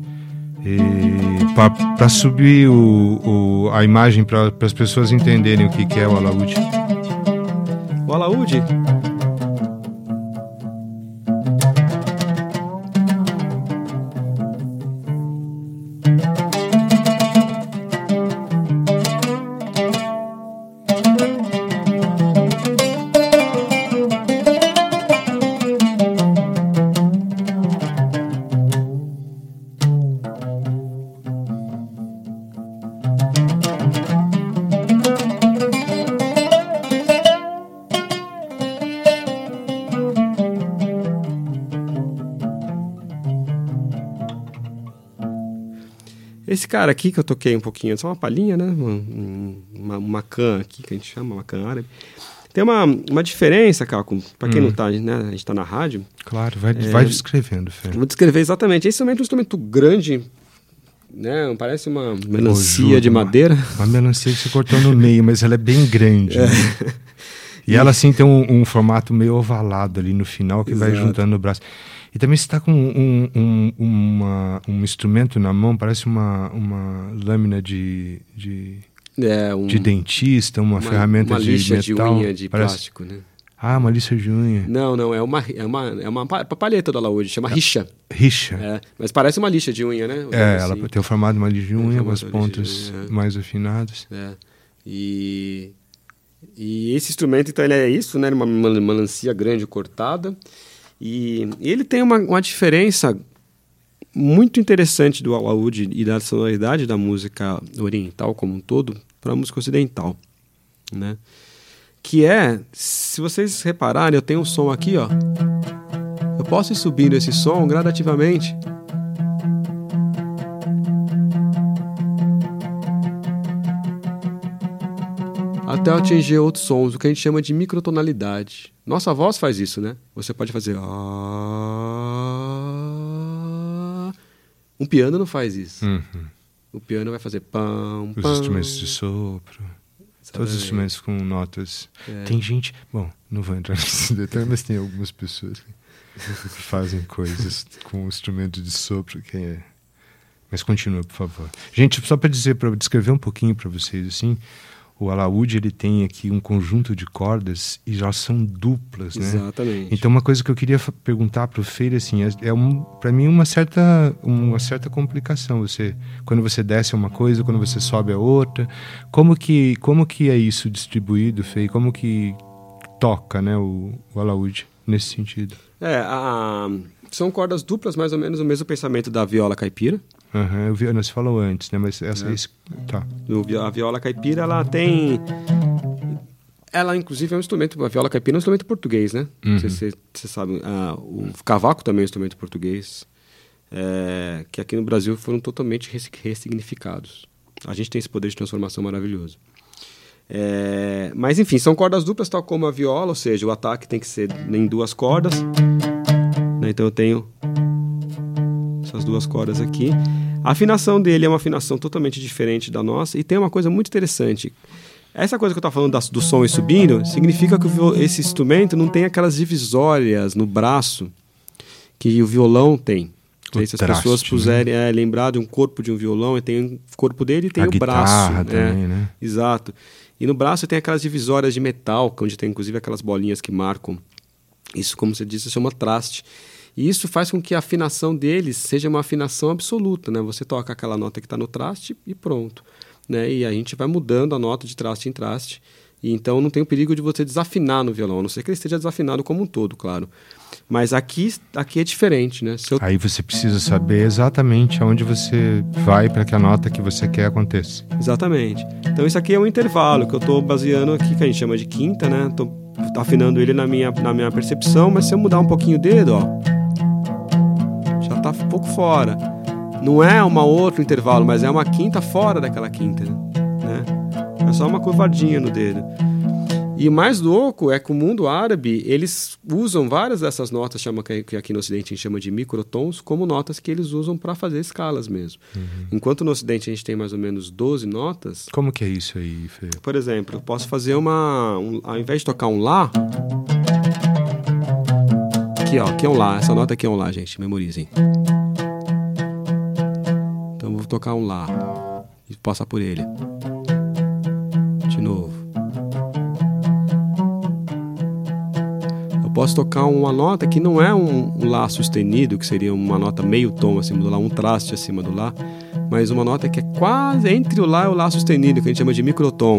para subir o, o, a imagem para as pessoas entenderem o que, que é o alaúde. O alaúde... Esse cara aqui que eu toquei um pouquinho, só uma palhinha, né? Uma, uma, uma can aqui, que a gente chama, uma can árabe. Tem uma, uma diferença, Caco, para quem Hum. não tá, né? A gente tá na rádio. Claro, vai, É. vai descrevendo, Fê. Vou descrever exatamente. Esse instrumento é um instrumento grande, né? Parece uma melancia Juro, de uma- madeira. Uma melancia que você cortou no meio, mas ela é bem grande. né? E ela, assim, tem um, um formato meio ovalado ali no final, que vai Exato. juntando no braço. E também você está com um, um, uma- um instrumento na mão, parece uma, uma lâmina de, de, É, um, de dentista, uma, ferramenta uma de lixa metal. de unha de parece- plástico, né? Ah, uma lixa de unha. Não, não, é uma, é uma, é uma pa- palheta do alaúde, chama rixa. Rixa. É, mas parece uma lixa de unha, né? É, Assim. ela tem o formato de uma lixa de Tem o unha, com as formato de lixa pontas de unha, é. mais afinadas. É. E, e esse instrumento, então, ele é isso, né? Uma uma melancia grande cortada. E ele tem uma, uma diferença muito interessante do alaúde e da sonoridade da música oriental como um todo para a música ocidental, né? Que é, se vocês repararem, eu tenho um som aqui, ó. Eu posso ir subindo esse som gradativamente até atingir outros sons, o que a gente chama de microtonalidade. Nossa voz faz isso, né? Você pode fazer... Um piano não faz isso. Uhum. O piano vai fazer... Pam, Os pam. instrumentos de sopro. Todos os instrumentos com notas. É. Tem gente... Bom, não vou entrar nesse detalhe, mas tem algumas pessoas que fazem coisas com instrumento de sopro que é... Mas continua, por favor. Gente, só para dizer, para descrever um pouquinho para vocês, assim, o alaúde, ele tem aqui um conjunto de cordas e já são duplas, né? Exatamente. Então, uma coisa que eu queria fa- perguntar para o Feire, assim, é, é um, para mim uma certa, uma certa complicação. Você, quando você desce uma coisa, quando você sobe a outra, como que, como que é isso distribuído, Feire? Como que toca, né, o, o alaúde nesse sentido? É, a, são cordas duplas, mais ou menos o mesmo pensamento da viola caipira. Uhum, eu vi, você falou antes, né? Mas essa É. esse, tá. O- A viola caipira, ela tem... Ela, inclusive, é um instrumento... A viola caipira é um instrumento português, né? Uhum. Você sabe. Ah, o cavaco também é um instrumento português. É, que aqui no Brasil foram totalmente res- ressignificados. A gente tem esse poder de transformação maravilhoso. É, mas, enfim, são cordas duplas, tal como a viola. Ou seja, o ataque tem que ser em duas cordas. Né? Então, eu tenho... essas duas cordas aqui. A afinação dele é uma afinação totalmente diferente da nossa, e tem uma coisa muito interessante. Essa coisa que eu estava falando das, do som e subindo, significa que o viol, esse instrumento não tem aquelas divisórias no braço que o violão tem. O Se as traste, pessoas né? puserem é, lembrar de um corpo de um violão, tem o corpo dele e tem A o guitarra braço. também, né? Exato. E no braço tem aquelas divisórias de metal, onde tem inclusive aquelas bolinhas que marcam. Isso, como você disse, chama traste. E isso faz com que a afinação deles seja uma afinação absoluta, né? Você toca aquela nota que está no traste e pronto, né? E a gente vai mudando a nota de traste em traste. E então não tem o perigo de você desafinar no violão, a não ser que ele esteja desafinado como um todo, claro. Mas aqui, aqui é diferente, né? Se eu... Aí você precisa saber exatamente aonde você vai para que a nota que você quer aconteça. Exatamente. Então isso aqui é um intervalo que eu estou baseando aqui, que a gente chama de quinta, né? Estou afinando ele na minha, na minha percepção, mas se eu mudar um pouquinho o dedo, ó, já está um pouco fora. Não é uma outro intervalo, mas é uma quinta fora daquela quinta, né? É só uma curvadinha no dedo. E o mais louco é que o mundo árabe, eles usam várias dessas notas, chama, que aqui no Ocidente a gente chama de microtons, como notas que eles usam para fazer escalas mesmo. Uhum. Enquanto no Ocidente a gente tem mais ou menos doze notas... Como que é isso aí, Fê? Por exemplo, eu posso fazer uma... Um, ao invés de tocar um Lá... Aqui, ó, aqui é um Lá. Essa nota aqui é um Lá, gente, memorizem. Então eu vou tocar um Lá e passar por ele. De novo. Posso tocar uma nota que não é um, um Lá sustenido, que seria uma nota meio tom acima do Lá, um traste acima do Lá, mas uma nota que é quase entre o Lá e o Lá sustenido, que a gente chama de microtom.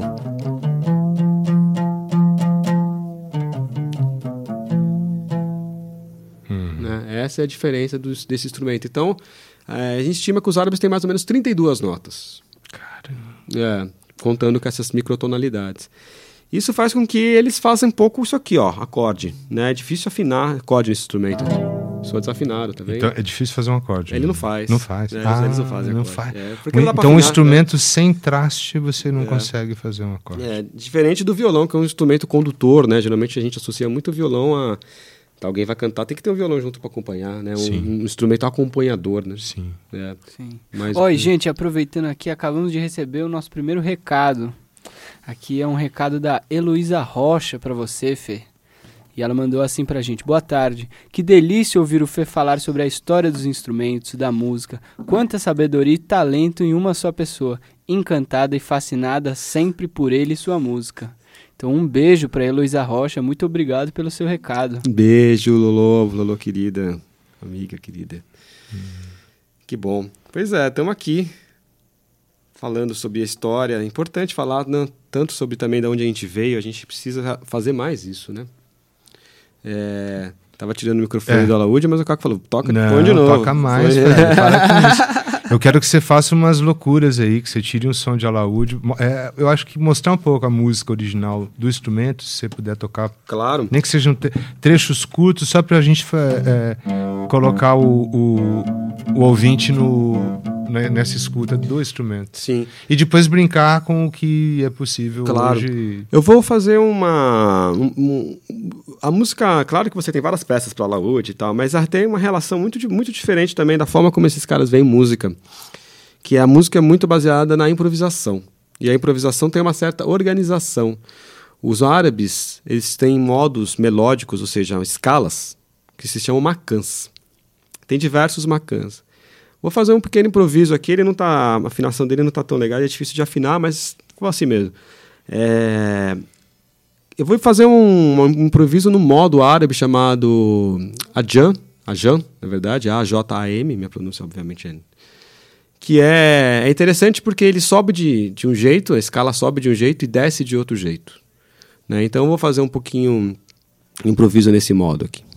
Hum. Né? Essa é a diferença dos, desse instrumento. Então, é, a gente estima que os árabes têm mais ou menos trinta e duas notas. Caramba. É, contando com essas microtonalidades. Isso faz com que eles façam um pouco isso aqui, ó, acorde, né? É difícil afinar acorde nesse instrumento. Sou desafinado, tá vendo? Então é difícil fazer um acorde. Ele né? não faz. Não faz. É, ah, eles não fazem não acorde. faz. É, porque não dá pra Então um afinar, instrumento né? sem traste você não é. consegue fazer um acorde. É, diferente do violão, que é um instrumento condutor, né? Geralmente a gente associa muito o violão a... Alguém vai cantar, tem que ter um violão junto para acompanhar, né? Um, um instrumento acompanhador, né? Sim. É. Sim. Mas, Oi, gente, aproveitando aqui, acabamos de receber o nosso primeiro recado. Aqui é um recado da Heloísa Rocha para você, Fê. E ela mandou assim pra gente: boa tarde. Que delícia ouvir o Fê falar sobre a história dos instrumentos, da música. Quanta sabedoria e talento em uma só pessoa. Encantada e fascinada sempre por ele e sua música. Então um beijo pra Heloísa Rocha. Muito obrigado pelo seu recado. Um beijo, Lolo, Lolo querida. Amiga querida. Hum. Que bom. Pois é, estamos aqui falando sobre a história. É importante falar não, tanto sobre também de onde a gente veio. A gente precisa fazer mais isso, né? É, tava tirando o microfone é. do alaúde, mas o Caco falou, toca não, põe de novo. Toca mais, velho, para com isso. Eu quero que você faça umas loucuras aí, que você tire um som de alaúde. É, eu acho que mostrar um pouco a música original do instrumento, se você puder tocar. Claro. Nem que sejam trechos curtos, só pra gente é, colocar o, o, o ouvinte no, né, nessa escuta do instrumento. Sim. E depois brincar com o que é possível Claro. hoje. Eu vou fazer uma... um- um- a música... Claro que você tem várias peças para alaúde e tal, mas ela tem uma relação muito, di- muito diferente também da forma como esses caras veem música. Que a música é muito baseada na improvisação. E a improvisação tem uma certa organização. Os árabes, eles têm modos melódicos, ou seja, escalas, que se chamam macãs. Tem diversos macãs. Vou fazer um pequeno improviso aqui, ele não tá, a afinação dele não está tão legal, é difícil de afinar, mas vou assim mesmo. É, eu vou fazer um, um improviso no modo árabe chamado Ajam, Ajam, na verdade, A J A M, minha pronúncia obviamente é... Que é, é interessante porque ele sobe de, de um jeito, a escala sobe de um jeito e desce de outro jeito. Né? Então eu vou fazer um pouquinho improviso nesse modo aqui.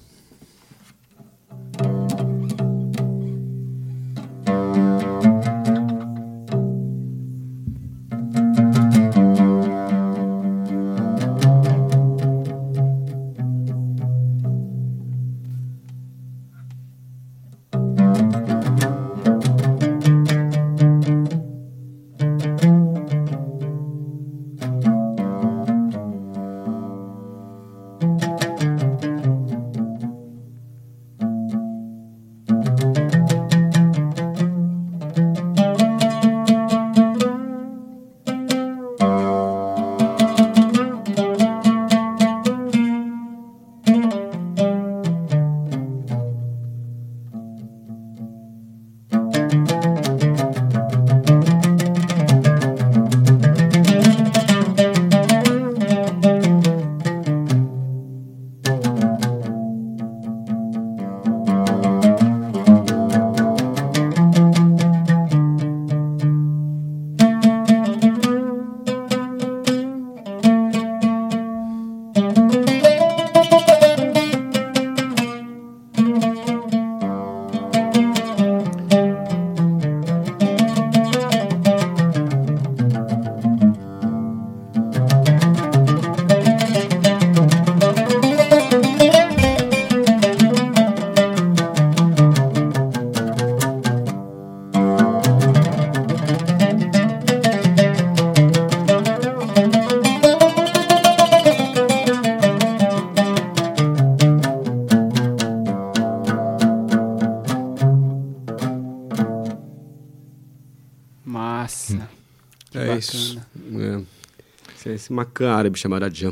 Massa. Que É bacana. isso. É. Esse, esse macã árabe chamado Ajam.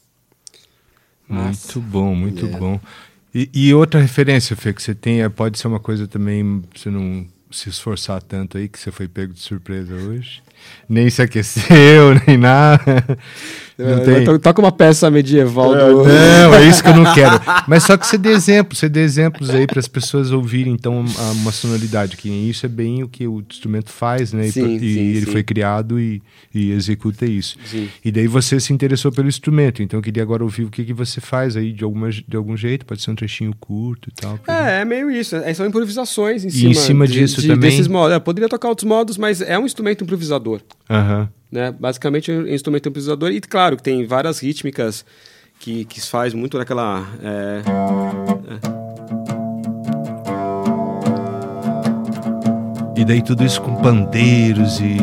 Muito bom, muito É. bom. E, e outra referência, Fê, que você tem, é, pode ser uma coisa também, você não se esforçar tanto aí, que você foi pego de surpresa hoje. Nem se aqueceu, nem nada. Não tem. To- Toca uma peça medieval do... Não, é isso que eu não quero. Mas só que você dê exemplos, você dê exemplos aí para as pessoas ouvirem, então, a- uma sonoridade, que isso é bem o que o instrumento faz, né? E Sim, pro- e sim, ele sim. foi criado e, e executa isso. Sim. E daí você se interessou pelo instrumento, então eu queria agora ouvir o que, que você faz aí de, alguma, de algum jeito, pode ser um trechinho curto e tal. pra gente. É, é meio isso. É, são improvisações em E cima, em cima de- disso de- também- desses modos. É, poderia tocar outros modos, mas é um instrumento improvisador. Aham. Né? Basicamente é um instrumento improvisador. E claro, que tem várias rítmicas que, que se faz muito naquela... é, E daí tudo isso com pandeiros e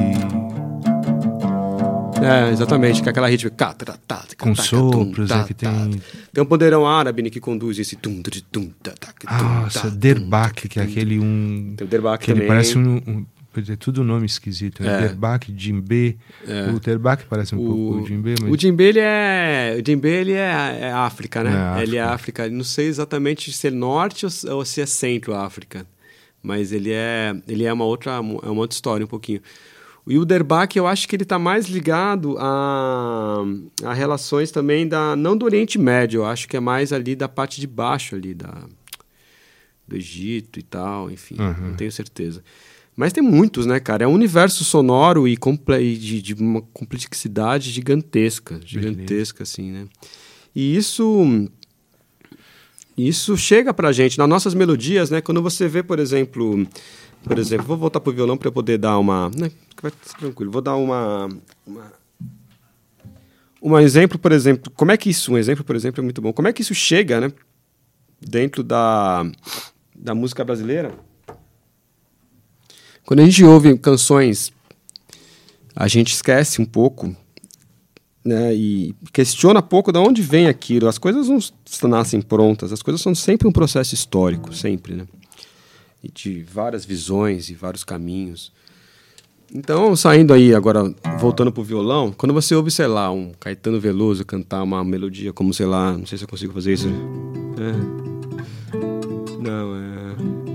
É, exatamente, que é aquela rítmica... cá, tá, tá, com tá, sopros, tum, é tá, que tá. tem... Tem um pandeirão árabe, né, que conduz esse... tum, tum, tum, tá, tá, tum, Nossa, tá, Derbak, tum, que é tum. aquele um... Tem o Derbak que ele também. parece um... um é tudo nome esquisito. Né? É. Derbak, djembe. É. O Derbak parece um O, pouco o djembe, mas... o djembe, ele é... O djembe, ele é, é África, né? É, África. Ele é África. Não sei exatamente se é norte ou, ou se é centro-África. Mas ele é, ele é uma outra, é uma outra história um pouquinho. E o Derbak, eu acho que ele está mais ligado a, a relações também, da, não do Oriente Médio, eu acho que é mais ali da parte de baixo ali, da, do Egito e tal, enfim, Uhum. não tenho certeza. Mas tem muitos, né, cara? É um universo sonoro e, comple e de, de uma complexidade gigantesca, gigantesca, assim, né? E isso... Isso chega pra gente nas nossas melodias, né? Quando você vê, por exemplo... Por exemplo, vou voltar pro violão para eu poder dar uma... Né? Vai ser tranquilo. Vou dar uma... uma... Um exemplo, por exemplo... Como é que isso... Um exemplo, por exemplo, é muito bom. Como é que isso chega, né? Dentro da... da música brasileira, quando a gente ouve canções, a gente esquece um pouco, né, e questiona pouco de onde vem aquilo. As coisas não nascem prontas, as coisas são sempre um processo histórico, sempre, né? E de várias visões e vários caminhos. Então, saindo aí agora, voltando pro violão, quando você ouve, sei lá, um Caetano Veloso cantar uma melodia como, sei lá, não sei se eu consigo fazer isso. É. Não, é...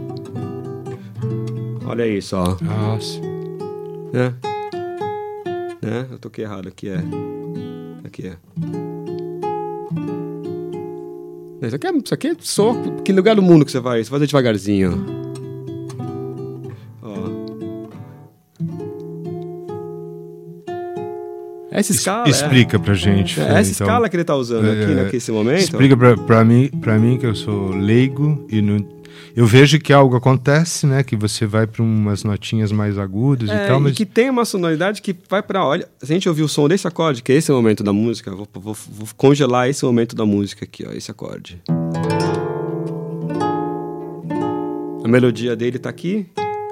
Olha isso, ó. Nossa. Né? Né? Eu toquei errado, aqui é... Aqui é... Isso aqui é, isso aqui é só... Que lugar do mundo que você vai? Você vai fazer devagarzinho, ó. Ó. Essa escala... Explica é... pra gente. É, Fê, essa então, escala que ele tá usando aqui, é, nesse momento... Explica pra, pra, mim, pra mim, que eu sou leigo, e não, eu vejo que algo acontece, né? Que você vai pra umas notinhas mais agudas É, e tal, mas... e que tem uma sonoridade que vai pra... Olha, se a gente ouvir o som desse acorde, que é esse momento da música, eu vou, vou, vou congelar esse momento da música aqui, ó, esse acorde. A melodia dele tá aqui,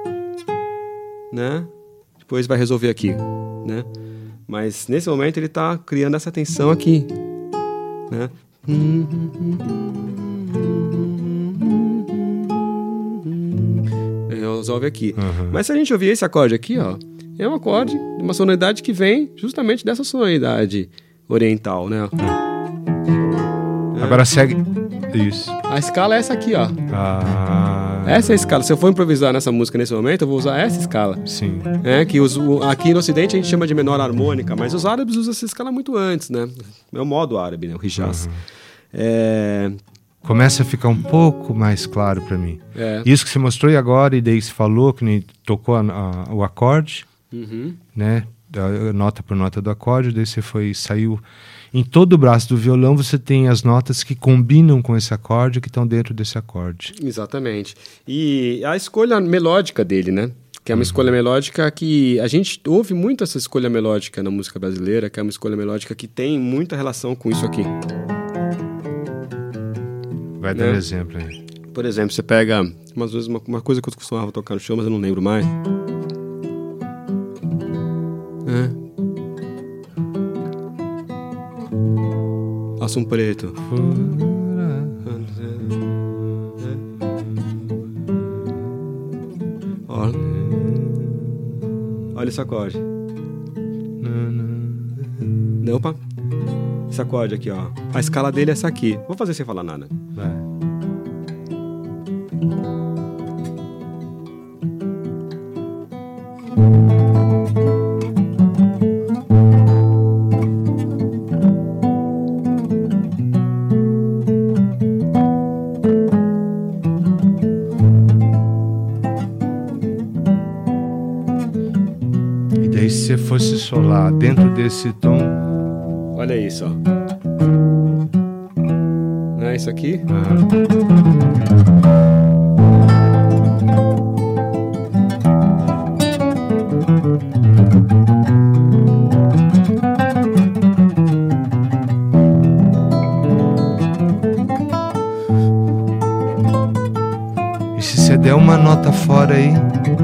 né? Depois vai resolver aqui, né? Mas nesse momento ele tá criando essa tensão aqui, né? Resolve aqui. Uhum. Mas se a gente ouvir esse acorde aqui, ó, é um acorde de uma sonoridade que vem justamente dessa sonoridade oriental, né? Agora segue... Isso. A escala é essa aqui, ó. Ah, Essa é a escala. Se eu for improvisar nessa música nesse momento, eu vou usar essa escala. sim. É, que os, o, aqui no Ocidente a gente chama de menor harmônica, mas os árabes usam essa escala muito antes, né? É o modo árabe, né? O Hijaz. Uhum. É, Começa a ficar um pouco mais claro pra mim. é. Isso que você mostrou e agora, e daí você falou que nem tocou a, a, o acorde, Uhum. né? A nota por nota do acorde, daí você foi, saiu... Em todo o braço do violão você tem as notas que combinam com esse acorde, que estão dentro desse acorde. Exatamente. E a escolha melódica dele, né? Que é uma escolha melódica que... A gente ouve muito essa escolha melódica na música brasileira, que é uma escolha melódica que tem muita relação com isso aqui. Vai dar um Né? exemplo aí. Por exemplo, você pega... Umas vezes uma, uma coisa que eu costumava tocar no show, mas eu não lembro mais. É. Assum preto. Ó. Olha esse acorde. Não, opa. Esse acorde aqui, ó. A escala dele é essa aqui. Vou fazer sem falar nada. Vai. E daí se você fosse solar dentro desse tom... Olha isso, ó. Não é isso aqui? ah, E se você der uma nota fora aí...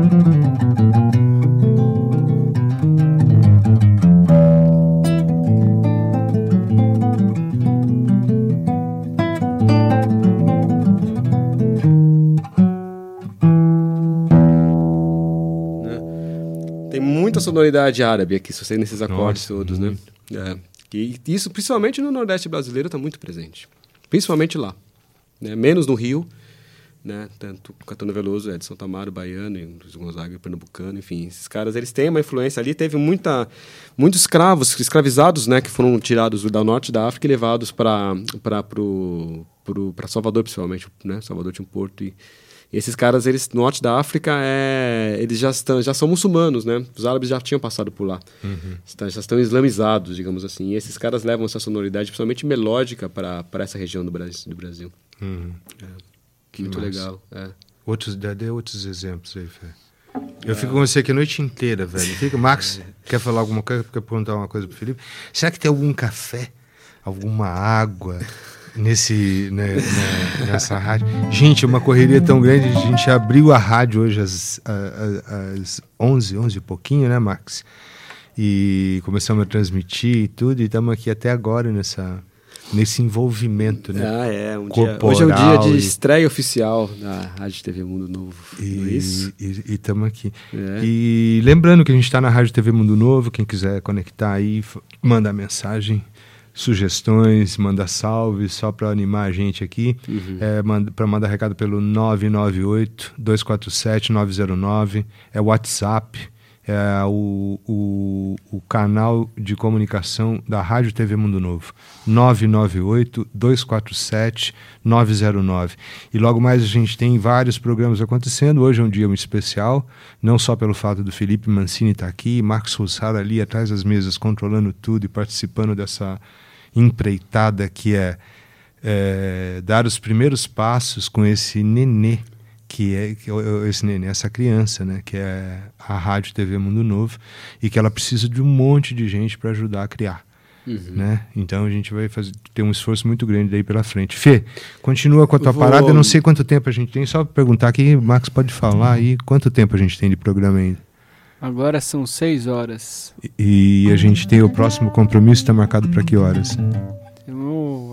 Tem muita sonoridade árabe aqui, se você nesses acordes Nossa, todos, né? É. E isso, principalmente no Nordeste brasileiro, está muito presente. Principalmente lá. Né? Menos no Rio, né? Tanto Caetano Veloso, Edson Tamaro, Baiano, Luiz Gonzaga, Pernambucano, enfim. Esses caras, eles têm uma influência ali. Teve muita, muitos escravos, escravizados, né? Que foram tirados do norte da África e levados para Salvador, principalmente. Né? Salvador tinha um porto e... E esses caras, eles, no norte da África, é, eles já, estão, já são muçulmanos, né? Os árabes já tinham passado por lá. Uhum. Está, já estão islamizados, digamos assim. E esses caras levam essa sonoridade, principalmente melódica, para essa região do Brasil. Do Brasil. Uhum. É. Muito massa. legal. É. Outros, dê, dê outros exemplos aí, Fê. Eu fico com você aqui a noite inteira, velho. Fica, Max, quer falar alguma coisa? Quer perguntar uma coisa pro Felipe? Será que tem algum café? Alguma água? nesse, né, né, nessa rádio. Gente, uma correria tão grande, a gente abriu a rádio hoje às, às onze, onze e pouquinho, né, Max? E começamos a transmitir e tudo, e estamos aqui até agora nessa, nesse envolvimento, né? Ah, é. Um corporal. Dia, hoje é o dia de e... estreia oficial da Rádio T V Mundo Novo. E é isso? estamos aqui. É. E lembrando que a gente está na Rádio T V Mundo Novo, quem quiser conectar aí, manda mensagem, sugestões, manda salve, só para animar a gente aqui. Uhum. É, para mandar recado pelo nove nove oito, dois quatro sete, nove zero nove, é o WhatsApp. É o, o, o canal de comunicação da Rádio T V Mundo Novo, nove nove oito, dois quatro sete, nove zero nove. E logo mais a gente tem vários programas acontecendo. Hoje é um dia muito especial, não só pelo fato do Felipe Mancini estar aqui, Marcos Russara ali atrás das mesas controlando tudo e participando dessa empreitada que é, é dar os primeiros passos com esse nenê, que é, que é esse neném, essa criança, né, que é a Rádio T V Mundo Novo, e que ela precisa de um monte de gente para ajudar a criar. Uhum. Né? Então a gente vai fazer, ter um esforço muito grande daí pela frente. Fê, continua com a tua Vou... parada, eu não sei quanto tempo a gente tem, só perguntar aqui, o Max pode falar aí, quanto tempo a gente tem de programa ainda? Agora são seis horas. E, e a gente tem o próximo compromisso, está marcado para que horas? Eu...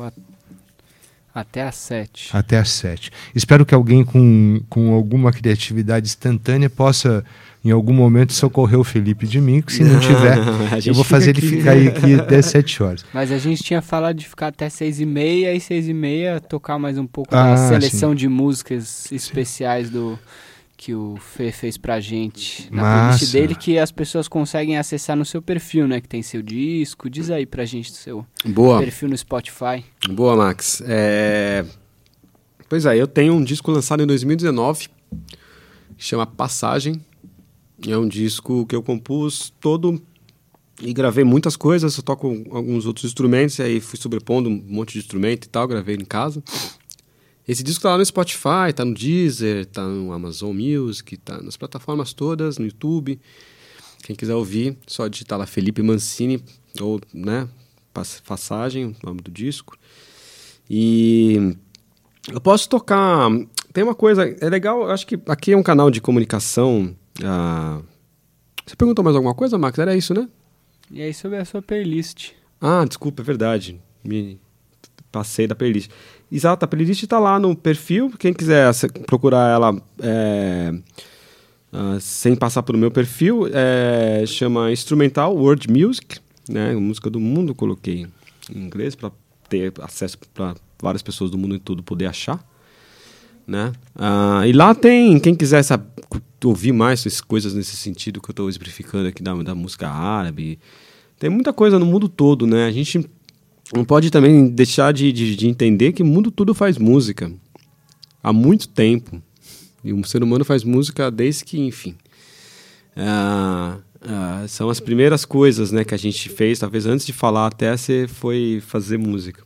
Até às sete. Até às sete. Espero que alguém com, com alguma criatividade instantânea possa, em algum momento, socorrer o Felipe de mim, que se não tiver, eu vou fazer ele ficar aí aqui até sete horas. Mas a gente tinha falado de ficar até seis e meia, e seis e meia tocar mais um pouco Ah, da seleção sim. de músicas especiais do... que o Fê fez pra gente na Massa. playlist dele, que as pessoas conseguem acessar no seu perfil, né? Que tem seu disco. Diz aí pra gente o seu Boa. perfil no Spotify. Boa, Max. É... Pois é, eu tenho um disco lançado em dois mil e dezenove, que chama Passagem. É um disco que eu compus todo e gravei muitas coisas. Eu toco alguns outros instrumentos, e aí fui sobrepondo um monte de instrumento e tal, gravei em casa. Esse disco tá lá no Spotify, tá no Deezer, tá no Amazon Music, tá nas plataformas todas, no YouTube. Quem quiser ouvir, só digitar lá Felipe Mancini, ou, né, Passagem, o nome do disco. E eu posso tocar... Tem uma coisa, é legal, eu acho que aqui é um canal de comunicação. Ah, você perguntou mais alguma coisa, Max? Era isso, né? E aí sobre a sua playlist. Ah, desculpa, é verdade. Me passei da playlist. Exato, a playlist está lá no perfil. Quem quiser procurar ela é, uh, sem passar pelo meu perfil, é, chama Instrumental World Music, né? Música do mundo, coloquei em inglês para ter acesso para várias pessoas do mundo todo poder achar. Né? Uh, e lá tem, quem quiser saber, ouvir mais coisas nesse sentido que eu estou exemplificando aqui da, da música árabe, tem muita coisa no mundo todo, né? A gente não pode também deixar de, de, de entender que o mundo todo faz música há muito tempo. E o ser humano faz música desde que, enfim... Uh, uh, são as primeiras coisas, né, que a gente fez, talvez antes de falar até, você foi fazer música.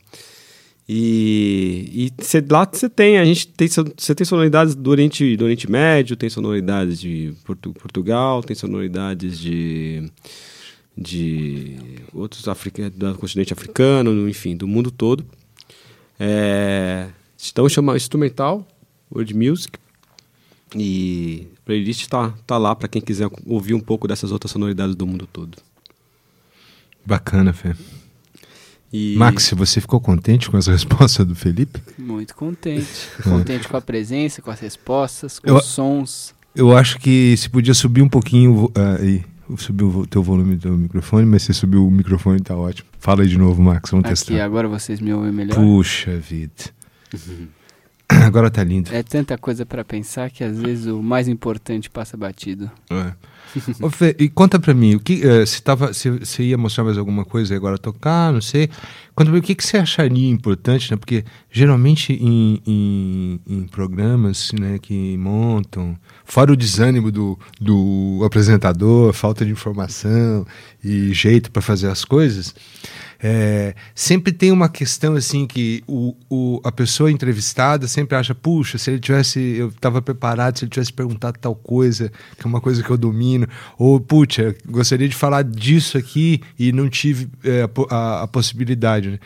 E, e cê, lá você tem, a gente tem, você tem sonoridades do Oriente, do Oriente Médio, tem sonoridades de Portu, Portugal, tem sonoridades de... de outros africa, do continente africano, enfim, do mundo todo. É, então chama Instrumental World Music, e a playlist está tá lá para quem quiser ouvir um pouco dessas outras sonoridades do mundo todo. Bacana, Fê. E... Max, você ficou contente com as respostas do Felipe? Muito contente. Contente com a presença, com as respostas, com eu, os sons. Eu acho que se podia subir um pouquinho uh, aí. Subiu o teu volume do microfone, mas você subiu o microfone, tá ótimo. Fala aí de novo, Max, vamos Aqui, testar. agora vocês me ouvem melhor? Puxa vida. Uhum. Agora tá lindo. É tanta coisa pra pensar que às vezes o mais importante passa batido. É. Ô, Fê, e conta pra mim, o que, uh, se, tava, se, se ia mostrar mais alguma coisa e agora tocar, não sei. Conta pra mim, o que, que você acharia importante, né? Porque geralmente em, em, em programas, né, que montam, fora o desânimo do, do apresentador, falta de informação e jeito para fazer as coisas, é, sempre tem uma questão assim que o, o, a pessoa entrevistada sempre acha, puxa, se ele tivesse, eu estava preparado, se ele tivesse perguntado tal coisa, que é uma coisa que eu domino, ou, puxa, gostaria de falar disso aqui e não tive é, a, a, a possibilidade, né?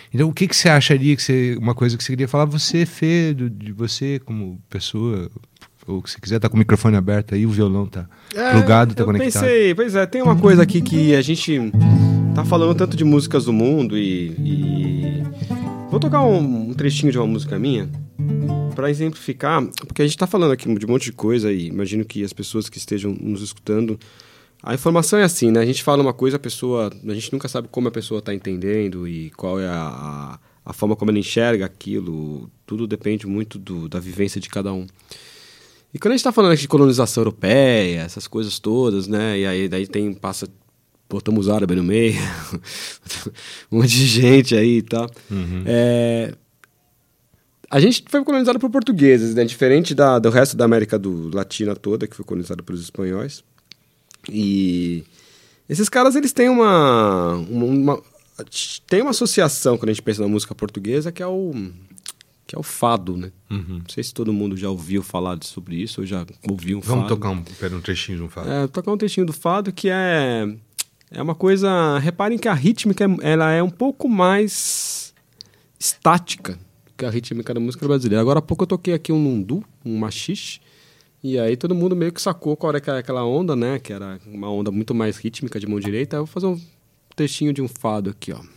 Então, o que, que você acharia que você, uma coisa que você queria falar, você, Fê, do, de você como pessoa, ou se quiser, tá com o microfone aberto aí, o violão tá É, plugado, tá eu conectado. Pensei, pois é, tem uma coisa aqui que a gente tá falando tanto de músicas do mundo e... e... Vou tocar um, um trechinho de uma música minha para exemplificar, porque a gente tá falando aqui de um monte de coisa e imagino que as pessoas que estejam nos escutando... A informação é assim, né? A gente fala uma coisa, a pessoa... A gente nunca sabe como a pessoa tá entendendo e qual é a, a, a forma como ela enxerga aquilo. Tudo depende muito do, da vivência de cada um. E quando a gente está falando aqui de colonização europeia, essas coisas todas, né? E aí daí tem, passa, botamos árabe no meio, um monte de gente aí e tal. Uhum. É, a gente foi colonizado por portugueses, né? Diferente da, do resto da América do Latina toda, que foi colonizada pelos espanhóis. E esses caras, eles têm uma, uma, uma... Tem uma associação, quando a gente pensa na música portuguesa, que é o... que é o fado, né? Uhum. Não sei se todo mundo já ouviu falar sobre isso, ou já ouviu um Vamos fado. tocar um, pera, um trechinho de um fado. É, tocar um trechinho do fado que é... É uma coisa... Reparem que a rítmica, ela é um pouco mais estática que a rítmica da música brasileira. Agora há pouco eu toquei aqui um lundu, um machixe, e aí todo mundo meio que sacou qual era aquela onda, né? Que era uma onda muito mais rítmica de mão direita. Eu vou fazer um trechinho de um fado aqui, ó.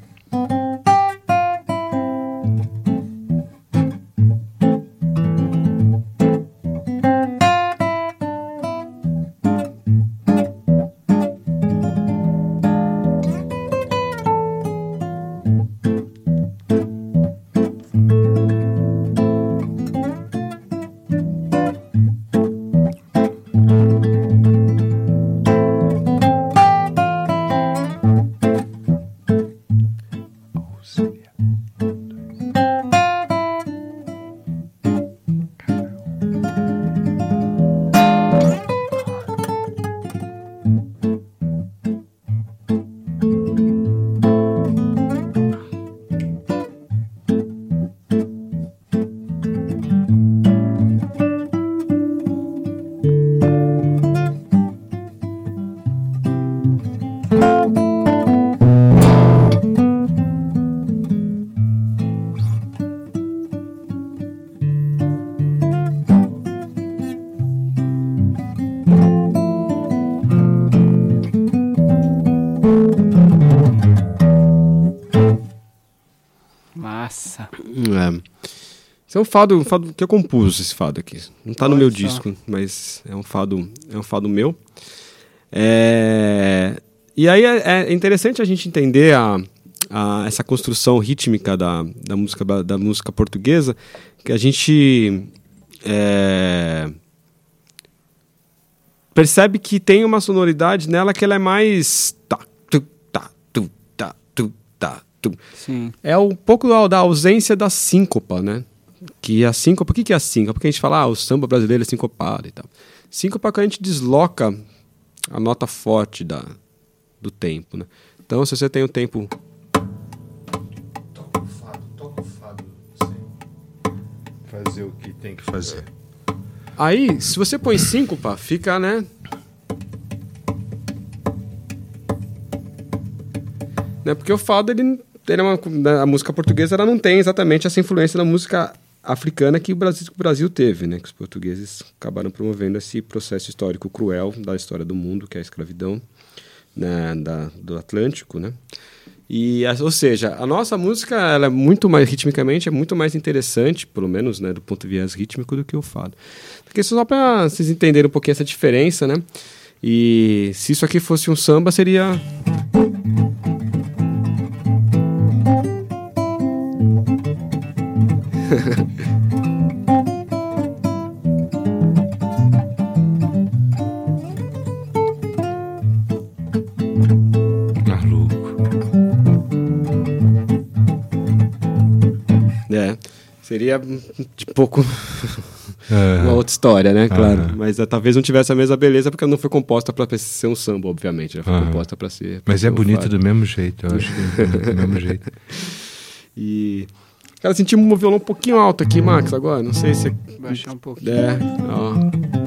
Massa. É. Esse é um fado, um fado que eu compus, esse fado aqui. Não tá no Olha meu só. disco, mas é um fado, é um fado meu. É... E aí é, é interessante a gente entender a, a, essa construção rítmica da, da, música, da música portuguesa, que a gente é... percebe que tem uma sonoridade nela que ela é mais... Tá, tu, tá, tu, tá, tu, tá, tu. Sim. É um pouco da, da ausência da síncopa, né? Que a síncopa, o que, que é a síncopa? Porque a gente fala, ah, o samba brasileiro é sincopado e tal. Síncopa é quando a gente desloca a nota forte da, do tempo, né? Então, se você tem o tempo... Toca o fado, toca o fado. Fazer o que tem que fazer. Aí, se você põe síncopa, fica, né? né? Porque o fado, ele, ele é uma, a música portuguesa, ela não tem exatamente essa influência da música africana que o Brasil, que o Brasil teve, né? Que os portugueses acabaram promovendo esse processo histórico cruel da história do mundo, que é a escravidão, né? da, do Atlântico, né? E, ou seja, a nossa música, ela é muito mais, ritmicamente, é muito mais interessante, pelo menos, né, do ponto de vista rítmico, do que o fado. Porque só para vocês entenderem um pouquinho essa diferença, né? E se isso aqui fosse um samba, seria... É, seria de pouco Uhum. uma outra história, né? Claro. Uhum. Mas uh, talvez não tivesse a mesma beleza, porque ela não foi composta para ser um samba, obviamente. Ela foi Uhum. composta para ser... pra Mas ser é um bonito fado. do mesmo jeito, eu acho que é bonito do mesmo jeito. E... Cara, sentimos um violão um pouquinho alto aqui, Max, agora. Não sei se... Baixar um pouquinho. É, ó.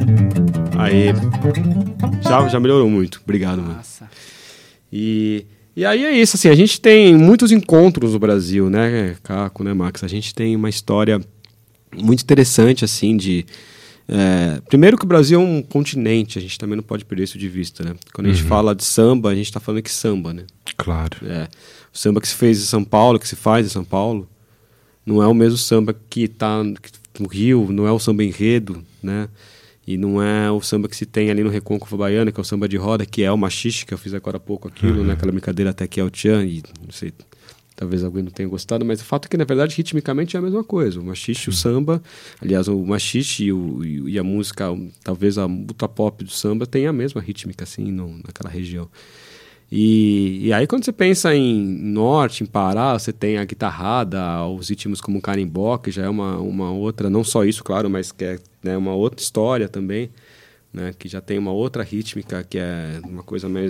Aí. Já, já melhorou muito. Obrigado, mano. Massa. E, E aí é isso, assim, a gente tem muitos encontros no Brasil, né, Caco, né, Max? A gente tem uma história muito interessante, assim, de... É, primeiro que o Brasil é um continente, a gente também não pode perder isso de vista, né? Quando a gente Uhum. fala de samba, a gente está falando que samba, né? Claro. É, o samba que se fez em São Paulo, que se faz em São Paulo, não é o mesmo samba que está no Rio, não é o samba enredo, né? E não é o samba que se tem ali no Recôncavo Baiano, que é o samba de roda, que é o machixe, que eu fiz agora há pouco aquilo, Uhum. né? Aquela brincadeira até que é o tchan, e não sei, talvez alguém não tenha gostado, mas o fato é que, na verdade, ritmicamente é a mesma coisa. O machixe, o samba, aliás, o machixe e, o, e a música, talvez a ultra pop do samba, tem a mesma rítmica, assim, no, naquela região. E, e aí, quando você pensa em norte, em Pará, você tem a guitarrada, os ritmos como o carimbó, que já é uma, uma outra, não só isso, claro, mas que é, né, uma outra história também, né, que já tem uma outra rítmica, que é uma coisa mais...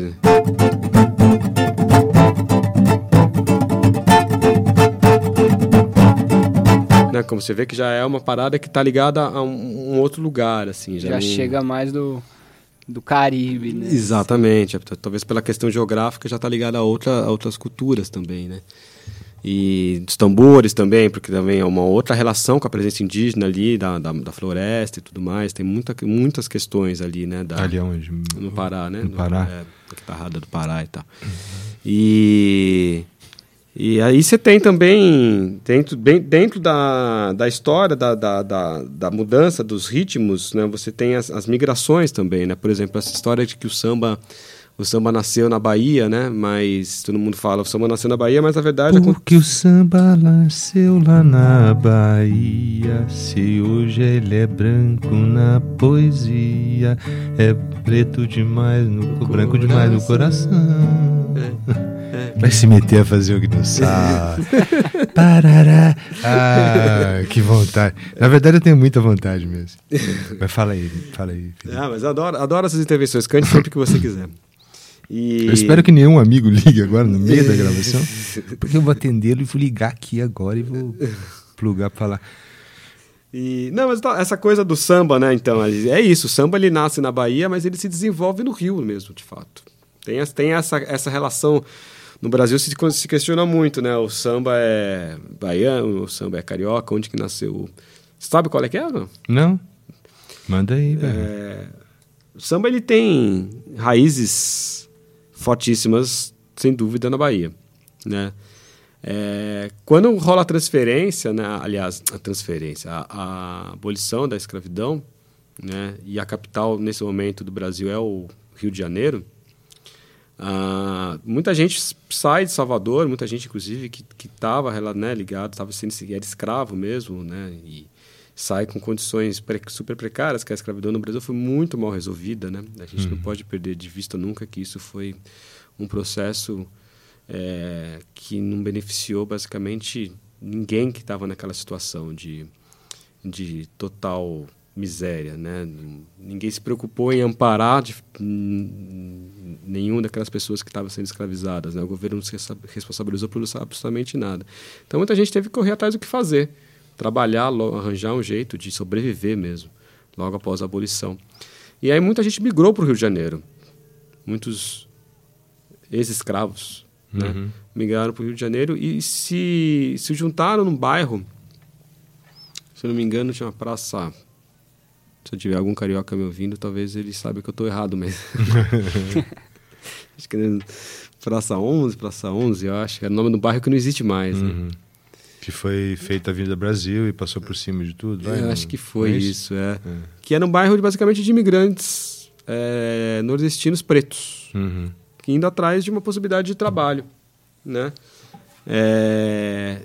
Né, como você vê que já é uma parada que está ligada a um, um outro lugar, assim. Já, Já não... chega mais do, do Caribe, né? Exatamente. Talvez pela questão geográfica já está ligada a, outra, a outras culturas também, né? E dos tambores também, porque também é uma outra relação com a presença indígena ali, da, da, da floresta e tudo mais. Tem muita, muitas questões ali, né? Da, Ali onde? no Pará, né? No Pará. No, é, na guitarrada do Pará e tal. Uhum. E... E aí você tem também, dentro, bem, dentro da, da história da, da, da, da mudança dos ritmos, né, você tem as, as migrações também, né? Por exemplo, essa história de que o samba, o samba nasceu na Bahia, né? Mas todo mundo fala, o samba nasceu na Bahia, mas na verdade... Porque o samba nasceu lá na Bahia, se hoje ele é branco na poesia, é preto demais, no, branco demais no coração. É. Vai se meter a fazer o que não sabe. Parará. Ah, que vontade. Na verdade, eu tenho muita vontade mesmo. Mas fala aí, fala aí. Felipe. Ah, mas eu adoro, adoro essas intervenções. Cante sempre que você quiser. E... Eu espero que nenhum amigo ligue agora no meio da gravação, porque eu vou atendê-lo e vou ligar aqui agora e vou plugar pra falar. E, não, mas essa coisa do samba, né? Então, é isso. O samba ele nasce na Bahia, mas ele se desenvolve no Rio mesmo, de fato. Tem, tem essa, essa relação. No Brasil se, se questiona muito, né? O samba é baiano, o samba é carioca, onde que nasceu? Você sabe qual é que é? Não? Não? Manda aí, velho. É, o samba ele tem raízes fortíssimas, sem dúvida, na Bahia, né? É, quando rola a transferência, né? Aliás, a transferência, a, a abolição da escravidão, né? E a capital, nesse momento, do Brasil é o Rio de Janeiro. Uh, muita gente sai de Salvador, muita gente inclusive que estava né, ligado, estava sendo era escravo mesmo, né, e sai com condições pre super precárias, que a escravidão no Brasil foi muito mal resolvida, né? A gente uhum. não pode perder de vista nunca que isso foi um processo é, que não beneficiou basicamente ninguém que estava naquela situação de, de total miséria, né? Ninguém se preocupou em amparar de, n- nenhuma daquelas pessoas que estavam sendo escravizadas, né? O governo não se responsabilizou por absolutamente nada. Então muita gente teve que correr atrás do que fazer, trabalhar, arranjar um jeito de sobreviver mesmo, logo após a abolição. E aí muita gente migrou para o Rio de Janeiro, muitos ex-escravos, uhum. né? Migraram para o Rio de Janeiro e se, se juntaram num bairro, se eu não me engano, tinha uma praça. Se eu tiver algum carioca me ouvindo, talvez ele saiba que eu estou errado, mas... acho que é Praça onze, Praça onze, eu acho. É o nome do bairro que não existe mais. Uhum. Né? Que foi feita a Avenida Brasil e passou por cima de tudo. Vai, eu não, acho que foi é isso, isso é. é. Que era um bairro de, basicamente de imigrantes é, nordestinos pretos, uhum. que indo atrás de uma possibilidade de trabalho, né? É,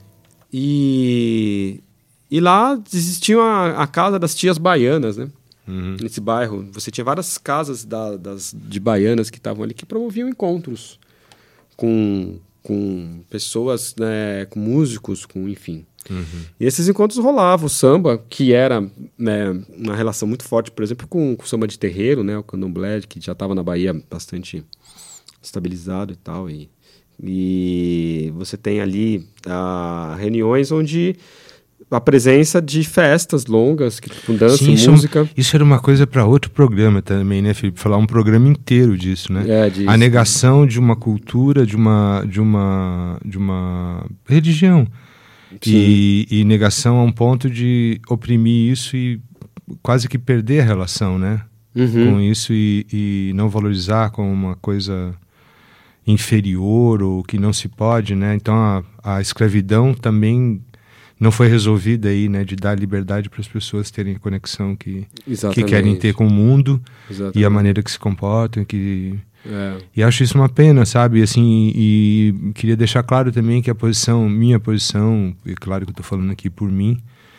e... E lá existia a, a casa das tias baianas, né? Uhum. Nesse bairro. Você tinha várias casas da, das, de baianas que estavam ali que promoviam encontros com, com pessoas, né, com músicos, com enfim. Uhum. E esses encontros rolavam. O samba, que era né, uma relação muito forte, por exemplo, com, com o samba de terreiro, né? O candomblé, que já estava na Bahia bastante estabilizado e tal. E, e você tem ali ah, reuniões onde... a presença de festas longas, que, com dança Sim, e isso, música. Isso era uma coisa para outro programa também, né, Felipe? Falar um programa inteiro disso, né? É, disso. A negação de uma cultura, de uma, de uma, de uma religião. E, e negação a um ponto de oprimir isso e quase que perder a relação, né? Uhum. Com isso e, e não valorizar como uma coisa inferior ou que não se pode, né? Então a, a escravidão também não foi resolvida aí, né? De dar liberdade para as pessoas terem a conexão que, que querem ter com o mundo. Exatamente. E a maneira que se comportam, que... É. E acho isso uma pena, sabe? Assim, e, e queria deixar claro também que a posição, minha posição, e claro que eu estou falando aqui por mim,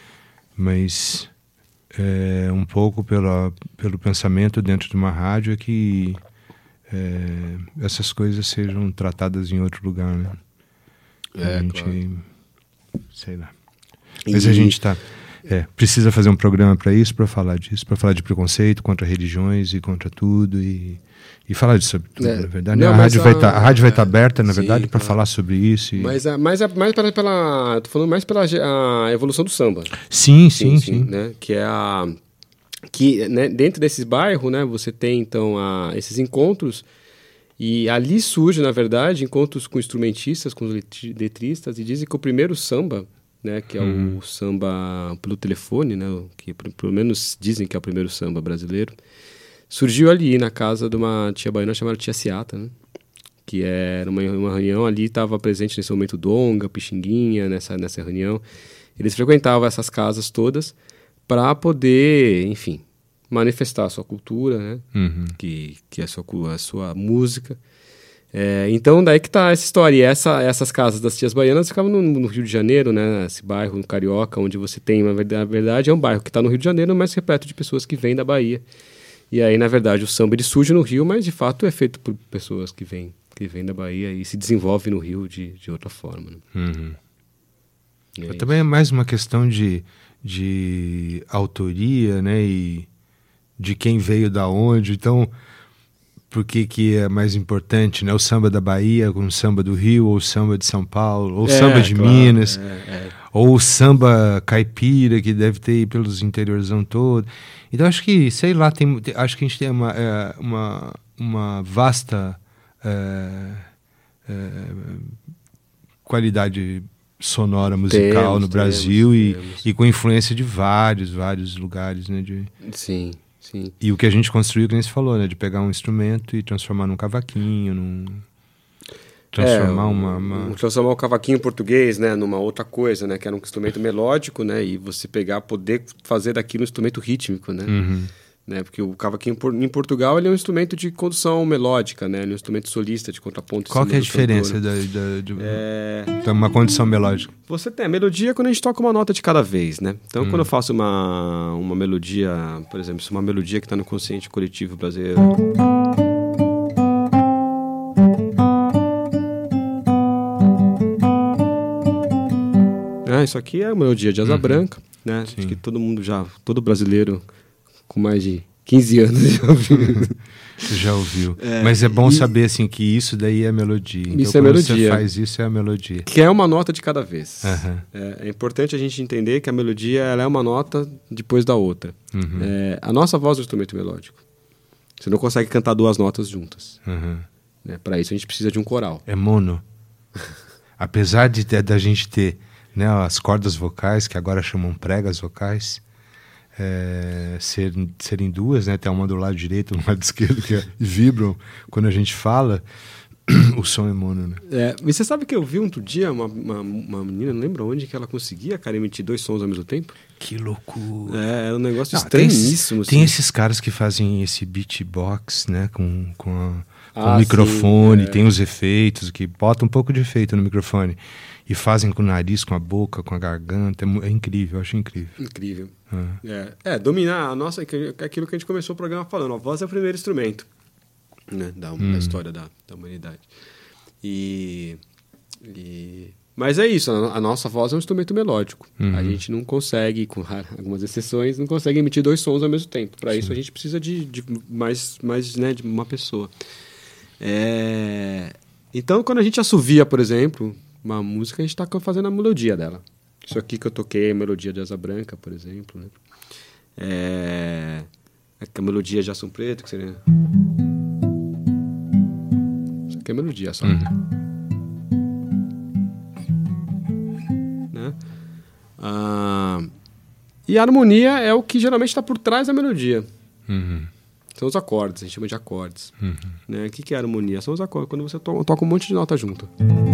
mas é, um pouco pela, pelo pensamento dentro de uma rádio é que é, essas coisas sejam tratadas em outro lugar, né? É, a gente, claro. Sei lá. Mas e... a gente tá, é, precisa fazer um programa para isso, para falar disso, para falar de preconceito contra religiões e contra tudo e E falar disso sobre tudo, é. na verdade. Não, a, rádio a, vai tá, a rádio vai estar tá aberta, na sim, verdade, para claro. falar sobre isso. E... Mas, a, mas, a, mais pela, pela... Tô falando mais pela a evolução do samba. Sim, sim, sim. sim. Né? Que é a... Que, né, dentro desses bairros, né, você tem, então, a, esses encontros e ali surge, na verdade, encontros com instrumentistas, com letristas, e dizem que o primeiro samba, né, que é hum. o samba pelo telefone, né, que pelo menos dizem que é o primeiro samba brasileiro, surgiu ali na casa de uma tia baiana chamada Tia Ciata, né? Que era uma, uma reunião ali, estava presente nesse momento Donga, Pixinguinha, nessa, nessa reunião. Eles frequentavam essas casas todas para poder, enfim, manifestar a sua cultura, né? Uhum. Que, que é a sua, a sua música. É, então, daí que tá essa história. E essa, essas casas das tias baianas ficavam no, no Rio de Janeiro, né? Esse bairro, no Carioca, onde você tem, na verdade, é um bairro que está no Rio de Janeiro, mas repleto de pessoas que vêm da Bahia. E aí, na verdade, o samba ele surge no Rio, mas de fato é feito por pessoas que vêm, que vêm da Bahia e se desenvolve no Rio de, de outra forma. Né? Uhum. É também é mais uma questão de, de autoria, né? E de quem veio da onde. Então, por que que é mais importante, né? O samba da Bahia com o samba do Rio, ou o samba de São Paulo, ou o é, samba de claro, Minas, é, é. ou o samba caipira, que deve ter pelos interiorzão todo. Então, acho que, sei lá, tem, acho que a gente tem uma, é, uma, uma vasta é, é, qualidade sonora musical temos, no Brasil temos, e, temos. e com influência de vários, vários lugares, né? De... Sim, sim. E o que a gente construiu, que nem você falou, né? De pegar um instrumento e transformar num cavaquinho, num... Transformar é, um, uma, uma... Transformar o cavaquinho português, né, numa outra coisa, né, que era um instrumento melódico, né, e você pegar, poder fazer daquilo um instrumento rítmico, né, uhum. né, porque o cavaquinho em Portugal ele é um instrumento de condução melódica, né, ele é um instrumento solista de contraponto. Qual que é a diferença da, da, de é... uma condição melódica? Você tem a melodia quando a gente toca uma nota de cada vez, né, então hum. quando eu faço uma, uma melodia, por exemplo, se uma melodia que está no consciente coletivo brasileiro... Ah, isso aqui é uma melodia de Asa uhum. Branca, né? Sim. Acho que todo mundo já, todo brasileiro com mais de quinze anos já ouviu. Já ouviu. É, Mas é bom e... saber assim que isso daí é melodia. Então, isso é melodia. Você faz isso é a melodia. Que é uma nota de cada vez. Uhum. É, é importante a gente entender que a melodia ela é uma nota depois da outra. Uhum. É, a nossa voz é um instrumento melódico. Você não consegue cantar duas notas juntas. Uhum. Né? Para isso a gente precisa de um coral. É mono. Apesar de da gente ter, né, as cordas vocais, que agora chamam pregas vocais, é, ser, serem duas, né, tem uma do lado direito e do lado esquerdo, que é, vibram quando a gente fala, o som é mono, né? É, e você sabe que eu vi um outro dia uma, uma, uma menina, não lembro onde, que ela conseguia, cara, emitir dois sons ao mesmo tempo? Que loucura! É, é um negócio não, estranhíssimo. Tem, tem assim. esses caras que fazem esse beatbox, né, com, com, a, com ah, o microfone, sim, é. tem os efeitos, que botam um pouco de efeito no microfone. E fazem com o nariz, com a boca, com a garganta. É, é incrível, eu acho incrível. Incrível. Ah. É, é, dominar a nossa... Aquilo que a gente começou o programa falando. A voz é o primeiro instrumento, né, da, hum. da história da, da humanidade. E, e... Mas é isso. A, a nossa voz é um instrumento melódico. Uhum. A gente não consegue, com algumas exceções, não consegue emitir dois sons ao mesmo tempo. Para isso a gente precisa de, de mais, mais né, de uma pessoa. É... Então, quando a gente assovia, por exemplo... uma música, a gente está fazendo a melodia dela. Isso aqui que eu toquei é a melodia de Asa Branca, por exemplo, né? É... a melodia de Jason Preto, que seria... Isso aqui é melodia só. Uhum. Né? Ah... E a harmonia é o que geralmente está por trás da melodia. Uhum. São os acordes, a gente chama de acordes. Uhum. Né? O que, que é a harmonia? São os acordes, quando você to- toca um monte de nota junto.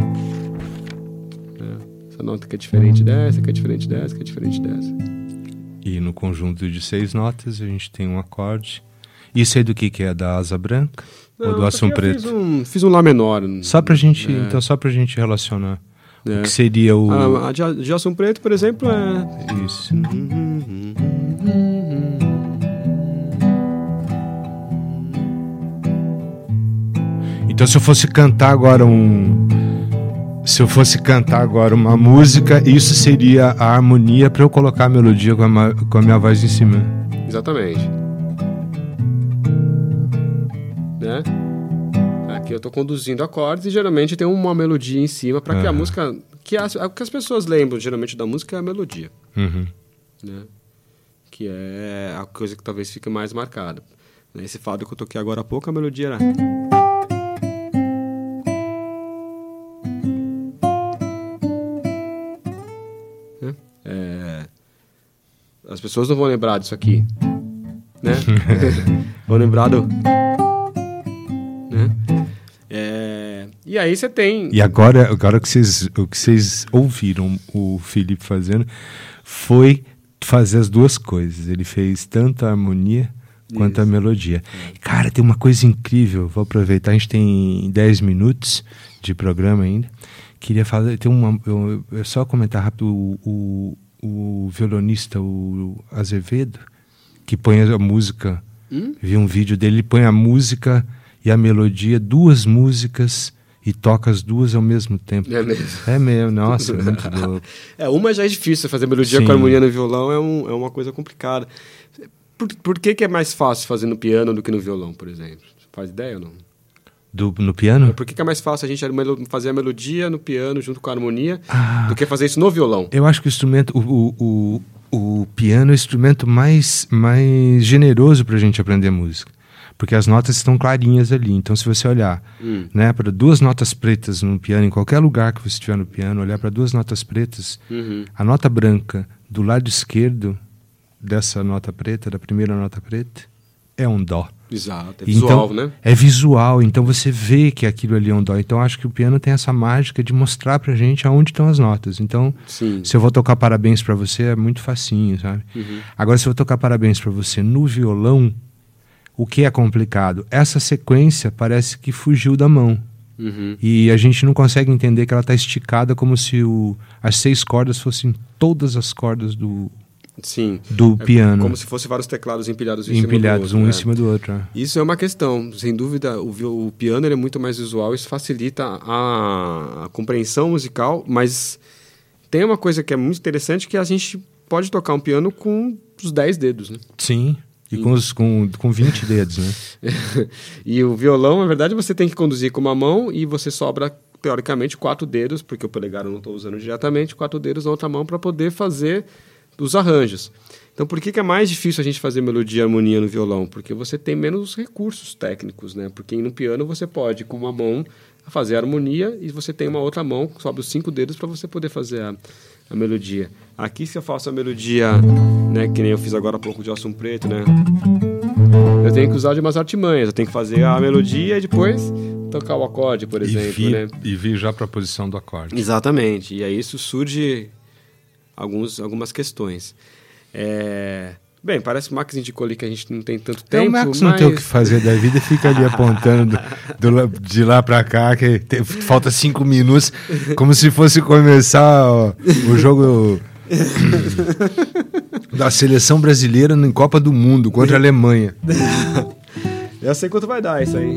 Né? Essa nota que é diferente dessa, que é diferente dessa, que é diferente dessa. E no conjunto de seis notas a gente tem um acorde. Isso aí do que que é? Da Asa Branca? Não, ou do Ação eu Preto? Fiz um, fiz um Lá menor. Só pra gente, É. então só pra gente relacionar. É. O que seria o... A, a de, de Ação Preto, por exemplo, é... Isso. Então se eu fosse cantar agora um... Se eu fosse cantar agora uma música, isso seria a harmonia para eu colocar a melodia com a, ma- com a minha voz em cima. Exatamente. Né? Aqui eu estou conduzindo acordes e geralmente tem uma melodia em cima para que a Aham. música... Que as, o que as pessoas lembram geralmente da música é a melodia. Uhum. Né? Que é a coisa que talvez fique mais marcada. Esse fado que eu toquei agora há pouco, a melodia era... Né? É, as pessoas não vão lembrar disso aqui. Né? Vão lembrar do... Né? É, e aí você tem... E agora, agora que vocês, o que vocês ouviram o Felipe fazendo foi fazer as duas coisas. Ele fez tanto a harmonia quanto a melodia. Cara, tem uma coisa incrível. Vou aproveitar, a gente tem dez minutos de programa ainda. Queria falar, tem uma, eu, eu só comentar rápido o, o, o violonista, o Azevedo, que põe a música, Hum? vi um vídeo dele, ele põe a música e a melodia, duas músicas, e toca as duas ao mesmo tempo. É mesmo. É mesmo, nossa, é muito louco. É, uma já é difícil, fazer melodia Sim. com harmonia no violão é, um, é uma coisa complicada. Por, por que, que é mais fácil fazer no piano do que no violão, por exemplo? Você faz ideia ou não? Do, no piano? Por que, que é mais fácil a gente melo- fazer a melodia no piano junto com a harmonia Ah. do que fazer isso no violão? Eu acho que o instrumento, o, o, o, o piano é o instrumento mais, mais generoso para a gente aprender música. Porque as notas estão clarinhas ali. Então, se você olhar Hum. né, para duas notas pretas no piano, em qualquer lugar que você estiver no piano, olhar para duas notas pretas, Uhum. a nota branca do lado esquerdo dessa nota preta, da primeira nota preta, é um dó. Exato, é visual, então, né? É visual, então você vê que aquilo ali é um dó. Então, acho que o piano tem essa mágica de mostrar pra gente aonde estão as notas. Então, Sim. se eu vou tocar parabéns pra você, é muito facinho, sabe? Uhum. Agora, se eu vou tocar parabéns pra você no violão, o que é complicado? Essa sequência parece que fugiu da mão. Uhum. E a gente não consegue entender que ela está esticada como se o, as seis cordas fossem todas as cordas do, Sim. do É piano. como se fossem vários teclados empilhados em Empilhados cima do outro, um né? em cima do outro. é. Isso é uma questão, sem dúvida. O, vi- o piano ele é muito mais visual, isso facilita a, a compreensão musical, mas tem uma coisa que é muito interessante, que a gente pode tocar um piano com os dez dedos, né? Sim, e com, os, com, com vinte dedos, né? E o violão, na verdade, você tem que conduzir com uma mão e você sobra, teoricamente, quatro dedos, porque o polegar eu não estou usando diretamente, quatro dedos na outra mão para poder fazer os arranjos. Então, por que, que é mais difícil a gente fazer melodia e harmonia no violão? Porque você tem menos recursos técnicos, né? Porque no piano você pode, com uma mão, fazer a harmonia e você tem uma outra mão, sobe os cinco dedos para você poder fazer a, a melodia. Aqui, se eu faço a melodia, né, que nem eu fiz agora há pouco de Ação Preto, né? Eu tenho que usar de umas artimanhas. Eu tenho que fazer a melodia e depois tocar o acorde, por E exemplo, vir, né? e vir já para a posição do acorde. Exatamente. E aí isso surge alguns, algumas questões. É... Bem, parece que o Max indicou ali que a gente não tem tanto Então, tempo, o Max mas... não tem o que fazer da vida, fica ali apontando do, do, de lá pra cá, que tem, falta cinco minutos, como se fosse começar ó, o jogo da seleção brasileira em Copa do Mundo contra a Alemanha. Eu sei quanto vai dar isso aí.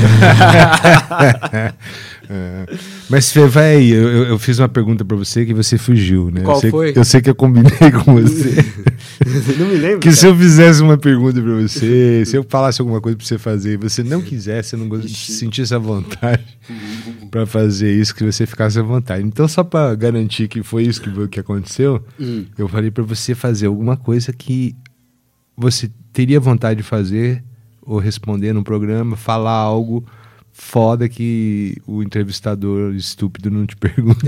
É. Mas, Fê, vai aí. Eu, eu- eu fiz uma pergunta pra você que você fugiu, né? Qual eu sei, foi? Eu sei que eu combinei com você. Não me lembro. Que se cara. eu fizesse uma pergunta pra você, se eu falasse alguma coisa pra você fazer e você não quisesse, eu não gost- sentisse a vontade pra fazer isso, que você ficasse à vontade. Então, só pra garantir que foi isso que, foi- que aconteceu, Hum. eu falei pra você fazer alguma coisa que você teria vontade de fazer ou responder no programa, falar algo foda que o entrevistador estúpido não te pergunta.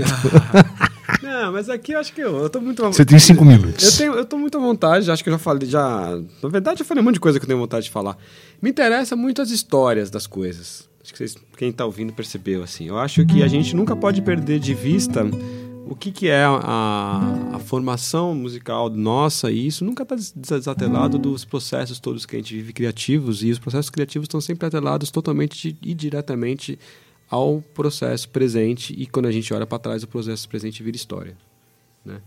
Não, mas aqui eu acho que eu, eu tô muito... Você tem cinco minutos. Eu, tenho, eu tô muito à vontade, acho que eu já falei, já... Na verdade, eu falei um monte de coisa que eu tenho vontade de falar. Me interessa muito as histórias das coisas. Acho que vocês, quem tá ouvindo percebeu, assim. Eu acho que a gente nunca pode perder de vista o que, que é a, a formação musical nossa, e isso nunca está desatrelado dos processos todos que a gente vive criativos, e os processos criativos estão sempre atrelados totalmente e diretamente ao processo presente, e quando a gente olha para trás, o processo presente vira história, né?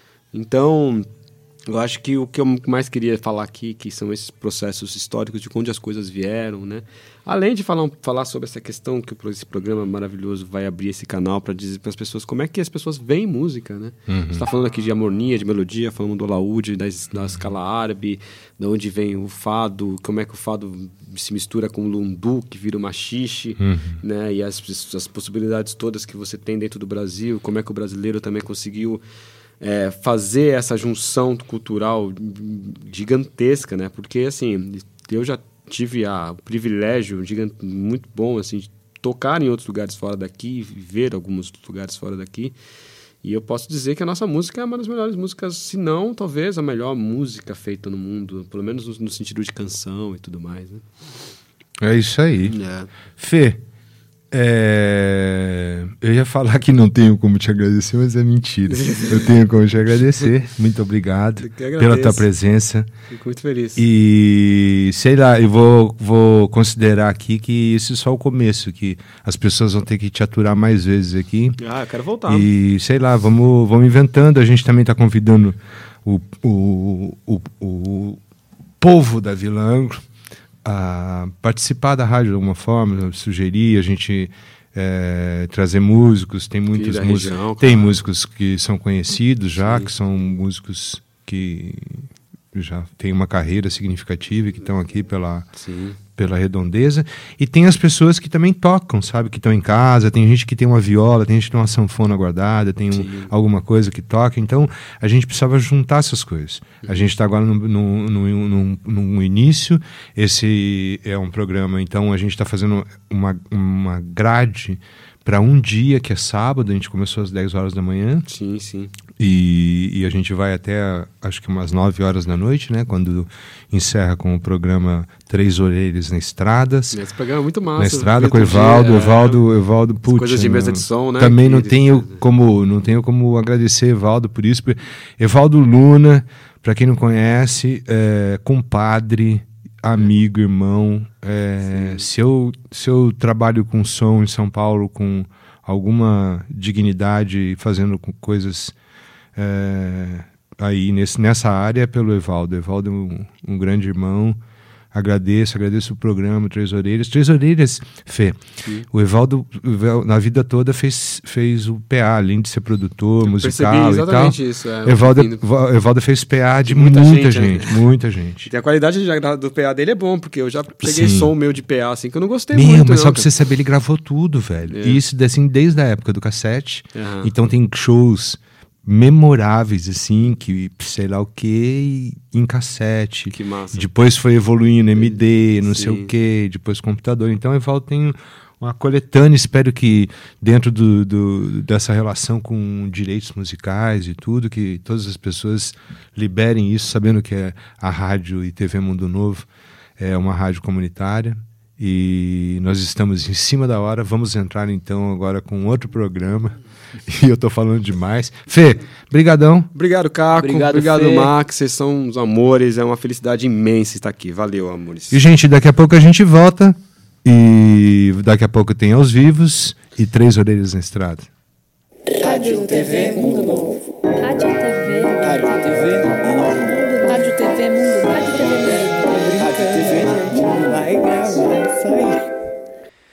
Então, eu acho que o que eu mais queria falar aqui, que são esses processos históricos de onde as coisas vieram, né? Além de falar, falar sobre essa questão que esse programa maravilhoso vai abrir esse canal para dizer para as pessoas como é que as pessoas veem música, né? Uhum. Você está falando aqui de harmonia, de melodia, falando do alaúde, da, da escala árabe, de onde vem o fado, como é que o fado se mistura com o lundu, que vira o machixe, Uhum. né? E as, as possibilidades todas que você tem dentro do Brasil, como é que o brasileiro também conseguiu é, fazer essa junção cultural gigantesca, né? Porque, assim, eu já tive a, o privilégio gigante, muito bom, assim, de tocar em outros lugares fora daqui, ver alguns lugares fora daqui, e eu posso dizer que a nossa música é uma das melhores músicas, se não, talvez, a melhor música feita no mundo, pelo menos no, no sentido de canção e tudo mais, né? É isso aí. É. Fê, é, eu ia falar que não tenho como te agradecer, mas é mentira. Eu tenho como te agradecer. Muito obrigado Eu que agradeço. pela tua presença. Fico muito feliz. E sei lá, eu vou, vou considerar aqui que esse é só o começo, que as pessoas vão ter que te aturar mais vezes aqui. Ah, eu quero voltar. E sei lá, vamos, vamos inventando. A gente também está convidando o, o, o, o povo da Vila Angro a participar da rádio de alguma forma, sugerir, a gente é, trazer músicos. Tem muitos da músicos, região, tem claro. músicos que são conhecidos já, Sim. que são músicos que já têm uma carreira significativa e que estão aqui pela, Sim. pela redondeza. E tem as pessoas que também tocam, sabe? Que estão em casa, tem gente que tem uma viola, tem gente que tem uma sanfona guardada, tem um, Sim. alguma coisa que toca. Então, a gente precisava juntar essas coisas. A gente está agora no, no, no, no, no início. Esse é um programa, então a gente está fazendo uma, uma grade para um dia, que é sábado. A gente começou às dez horas da manhã. Sim, sim. E, e a gente vai até, acho que umas nove horas da noite, né? Quando encerra com o programa Três Orelhas na Estradas. Esse programa é muito massa. Na estrada Muito com o Evaldo, dia, Evaldo, Evaldo, putz, coisas de né, mesa de som, né, Também que não eles- tenho como, não tenho como agradecer Evaldo por isso. porque Evaldo Luna, para quem não conhece, é compadre, amigo, irmão. É, se eu se eu trabalho com som em São Paulo com alguma dignidade, fazendo com coisas é, aí nesse, nessa área, é pelo Evaldo. Evaldo é um, um grande irmão. Agradeço, agradeço o programa Três Orelhas. Três Orelhas, Fê, Sim. o Evaldo, o Evaldo, na vida toda, fez, fez o P A, além de ser produtor, Eu musical percebi e tal. exatamente isso. É, Evaldo, ouvindo. Evaldo fez P A de De muita muita, gente, gente, muita gente. E a qualidade de- do P A dele é bom, porque eu já peguei Sim. som meu de P A, assim, que eu não gostei Meu, muito. mas não, só pra cara. você saber, ele gravou tudo, velho. É. E isso, assim, desde a época do cassete. Aham. Então tem shows memoráveis, assim, que sei lá o que, em cassete. Que massa. Depois foi evoluindo M D, não sei Sim. o que, depois computador. Então, Evaldo tem uma coletânea. Espero que dentro do, do, dessa relação com direitos musicais e tudo, que todas as pessoas liberem isso, sabendo que é a rádio e T V Mundo Novo é uma rádio comunitária. E nós estamos em cima da hora. Vamos entrar então agora com outro programa. E eu tô falando demais. Fê, brigadão. Obrigado, Caco. Obrigado, Obrigado, Fê. Max. Vocês são uns amores. É uma felicidade imensa estar aqui. Valeu, amores. E, gente, daqui a pouco a gente volta. E daqui a pouco tem Aos Vivos e Três Orelhas na Estrada. Rádio T V Mundo Novo. Rádio T V. Rádio T V Mundo Novo. Rádio T V Mundo. Rádio T V Mundo. Rádio T V Mundo Novo. Vai gravar. sair.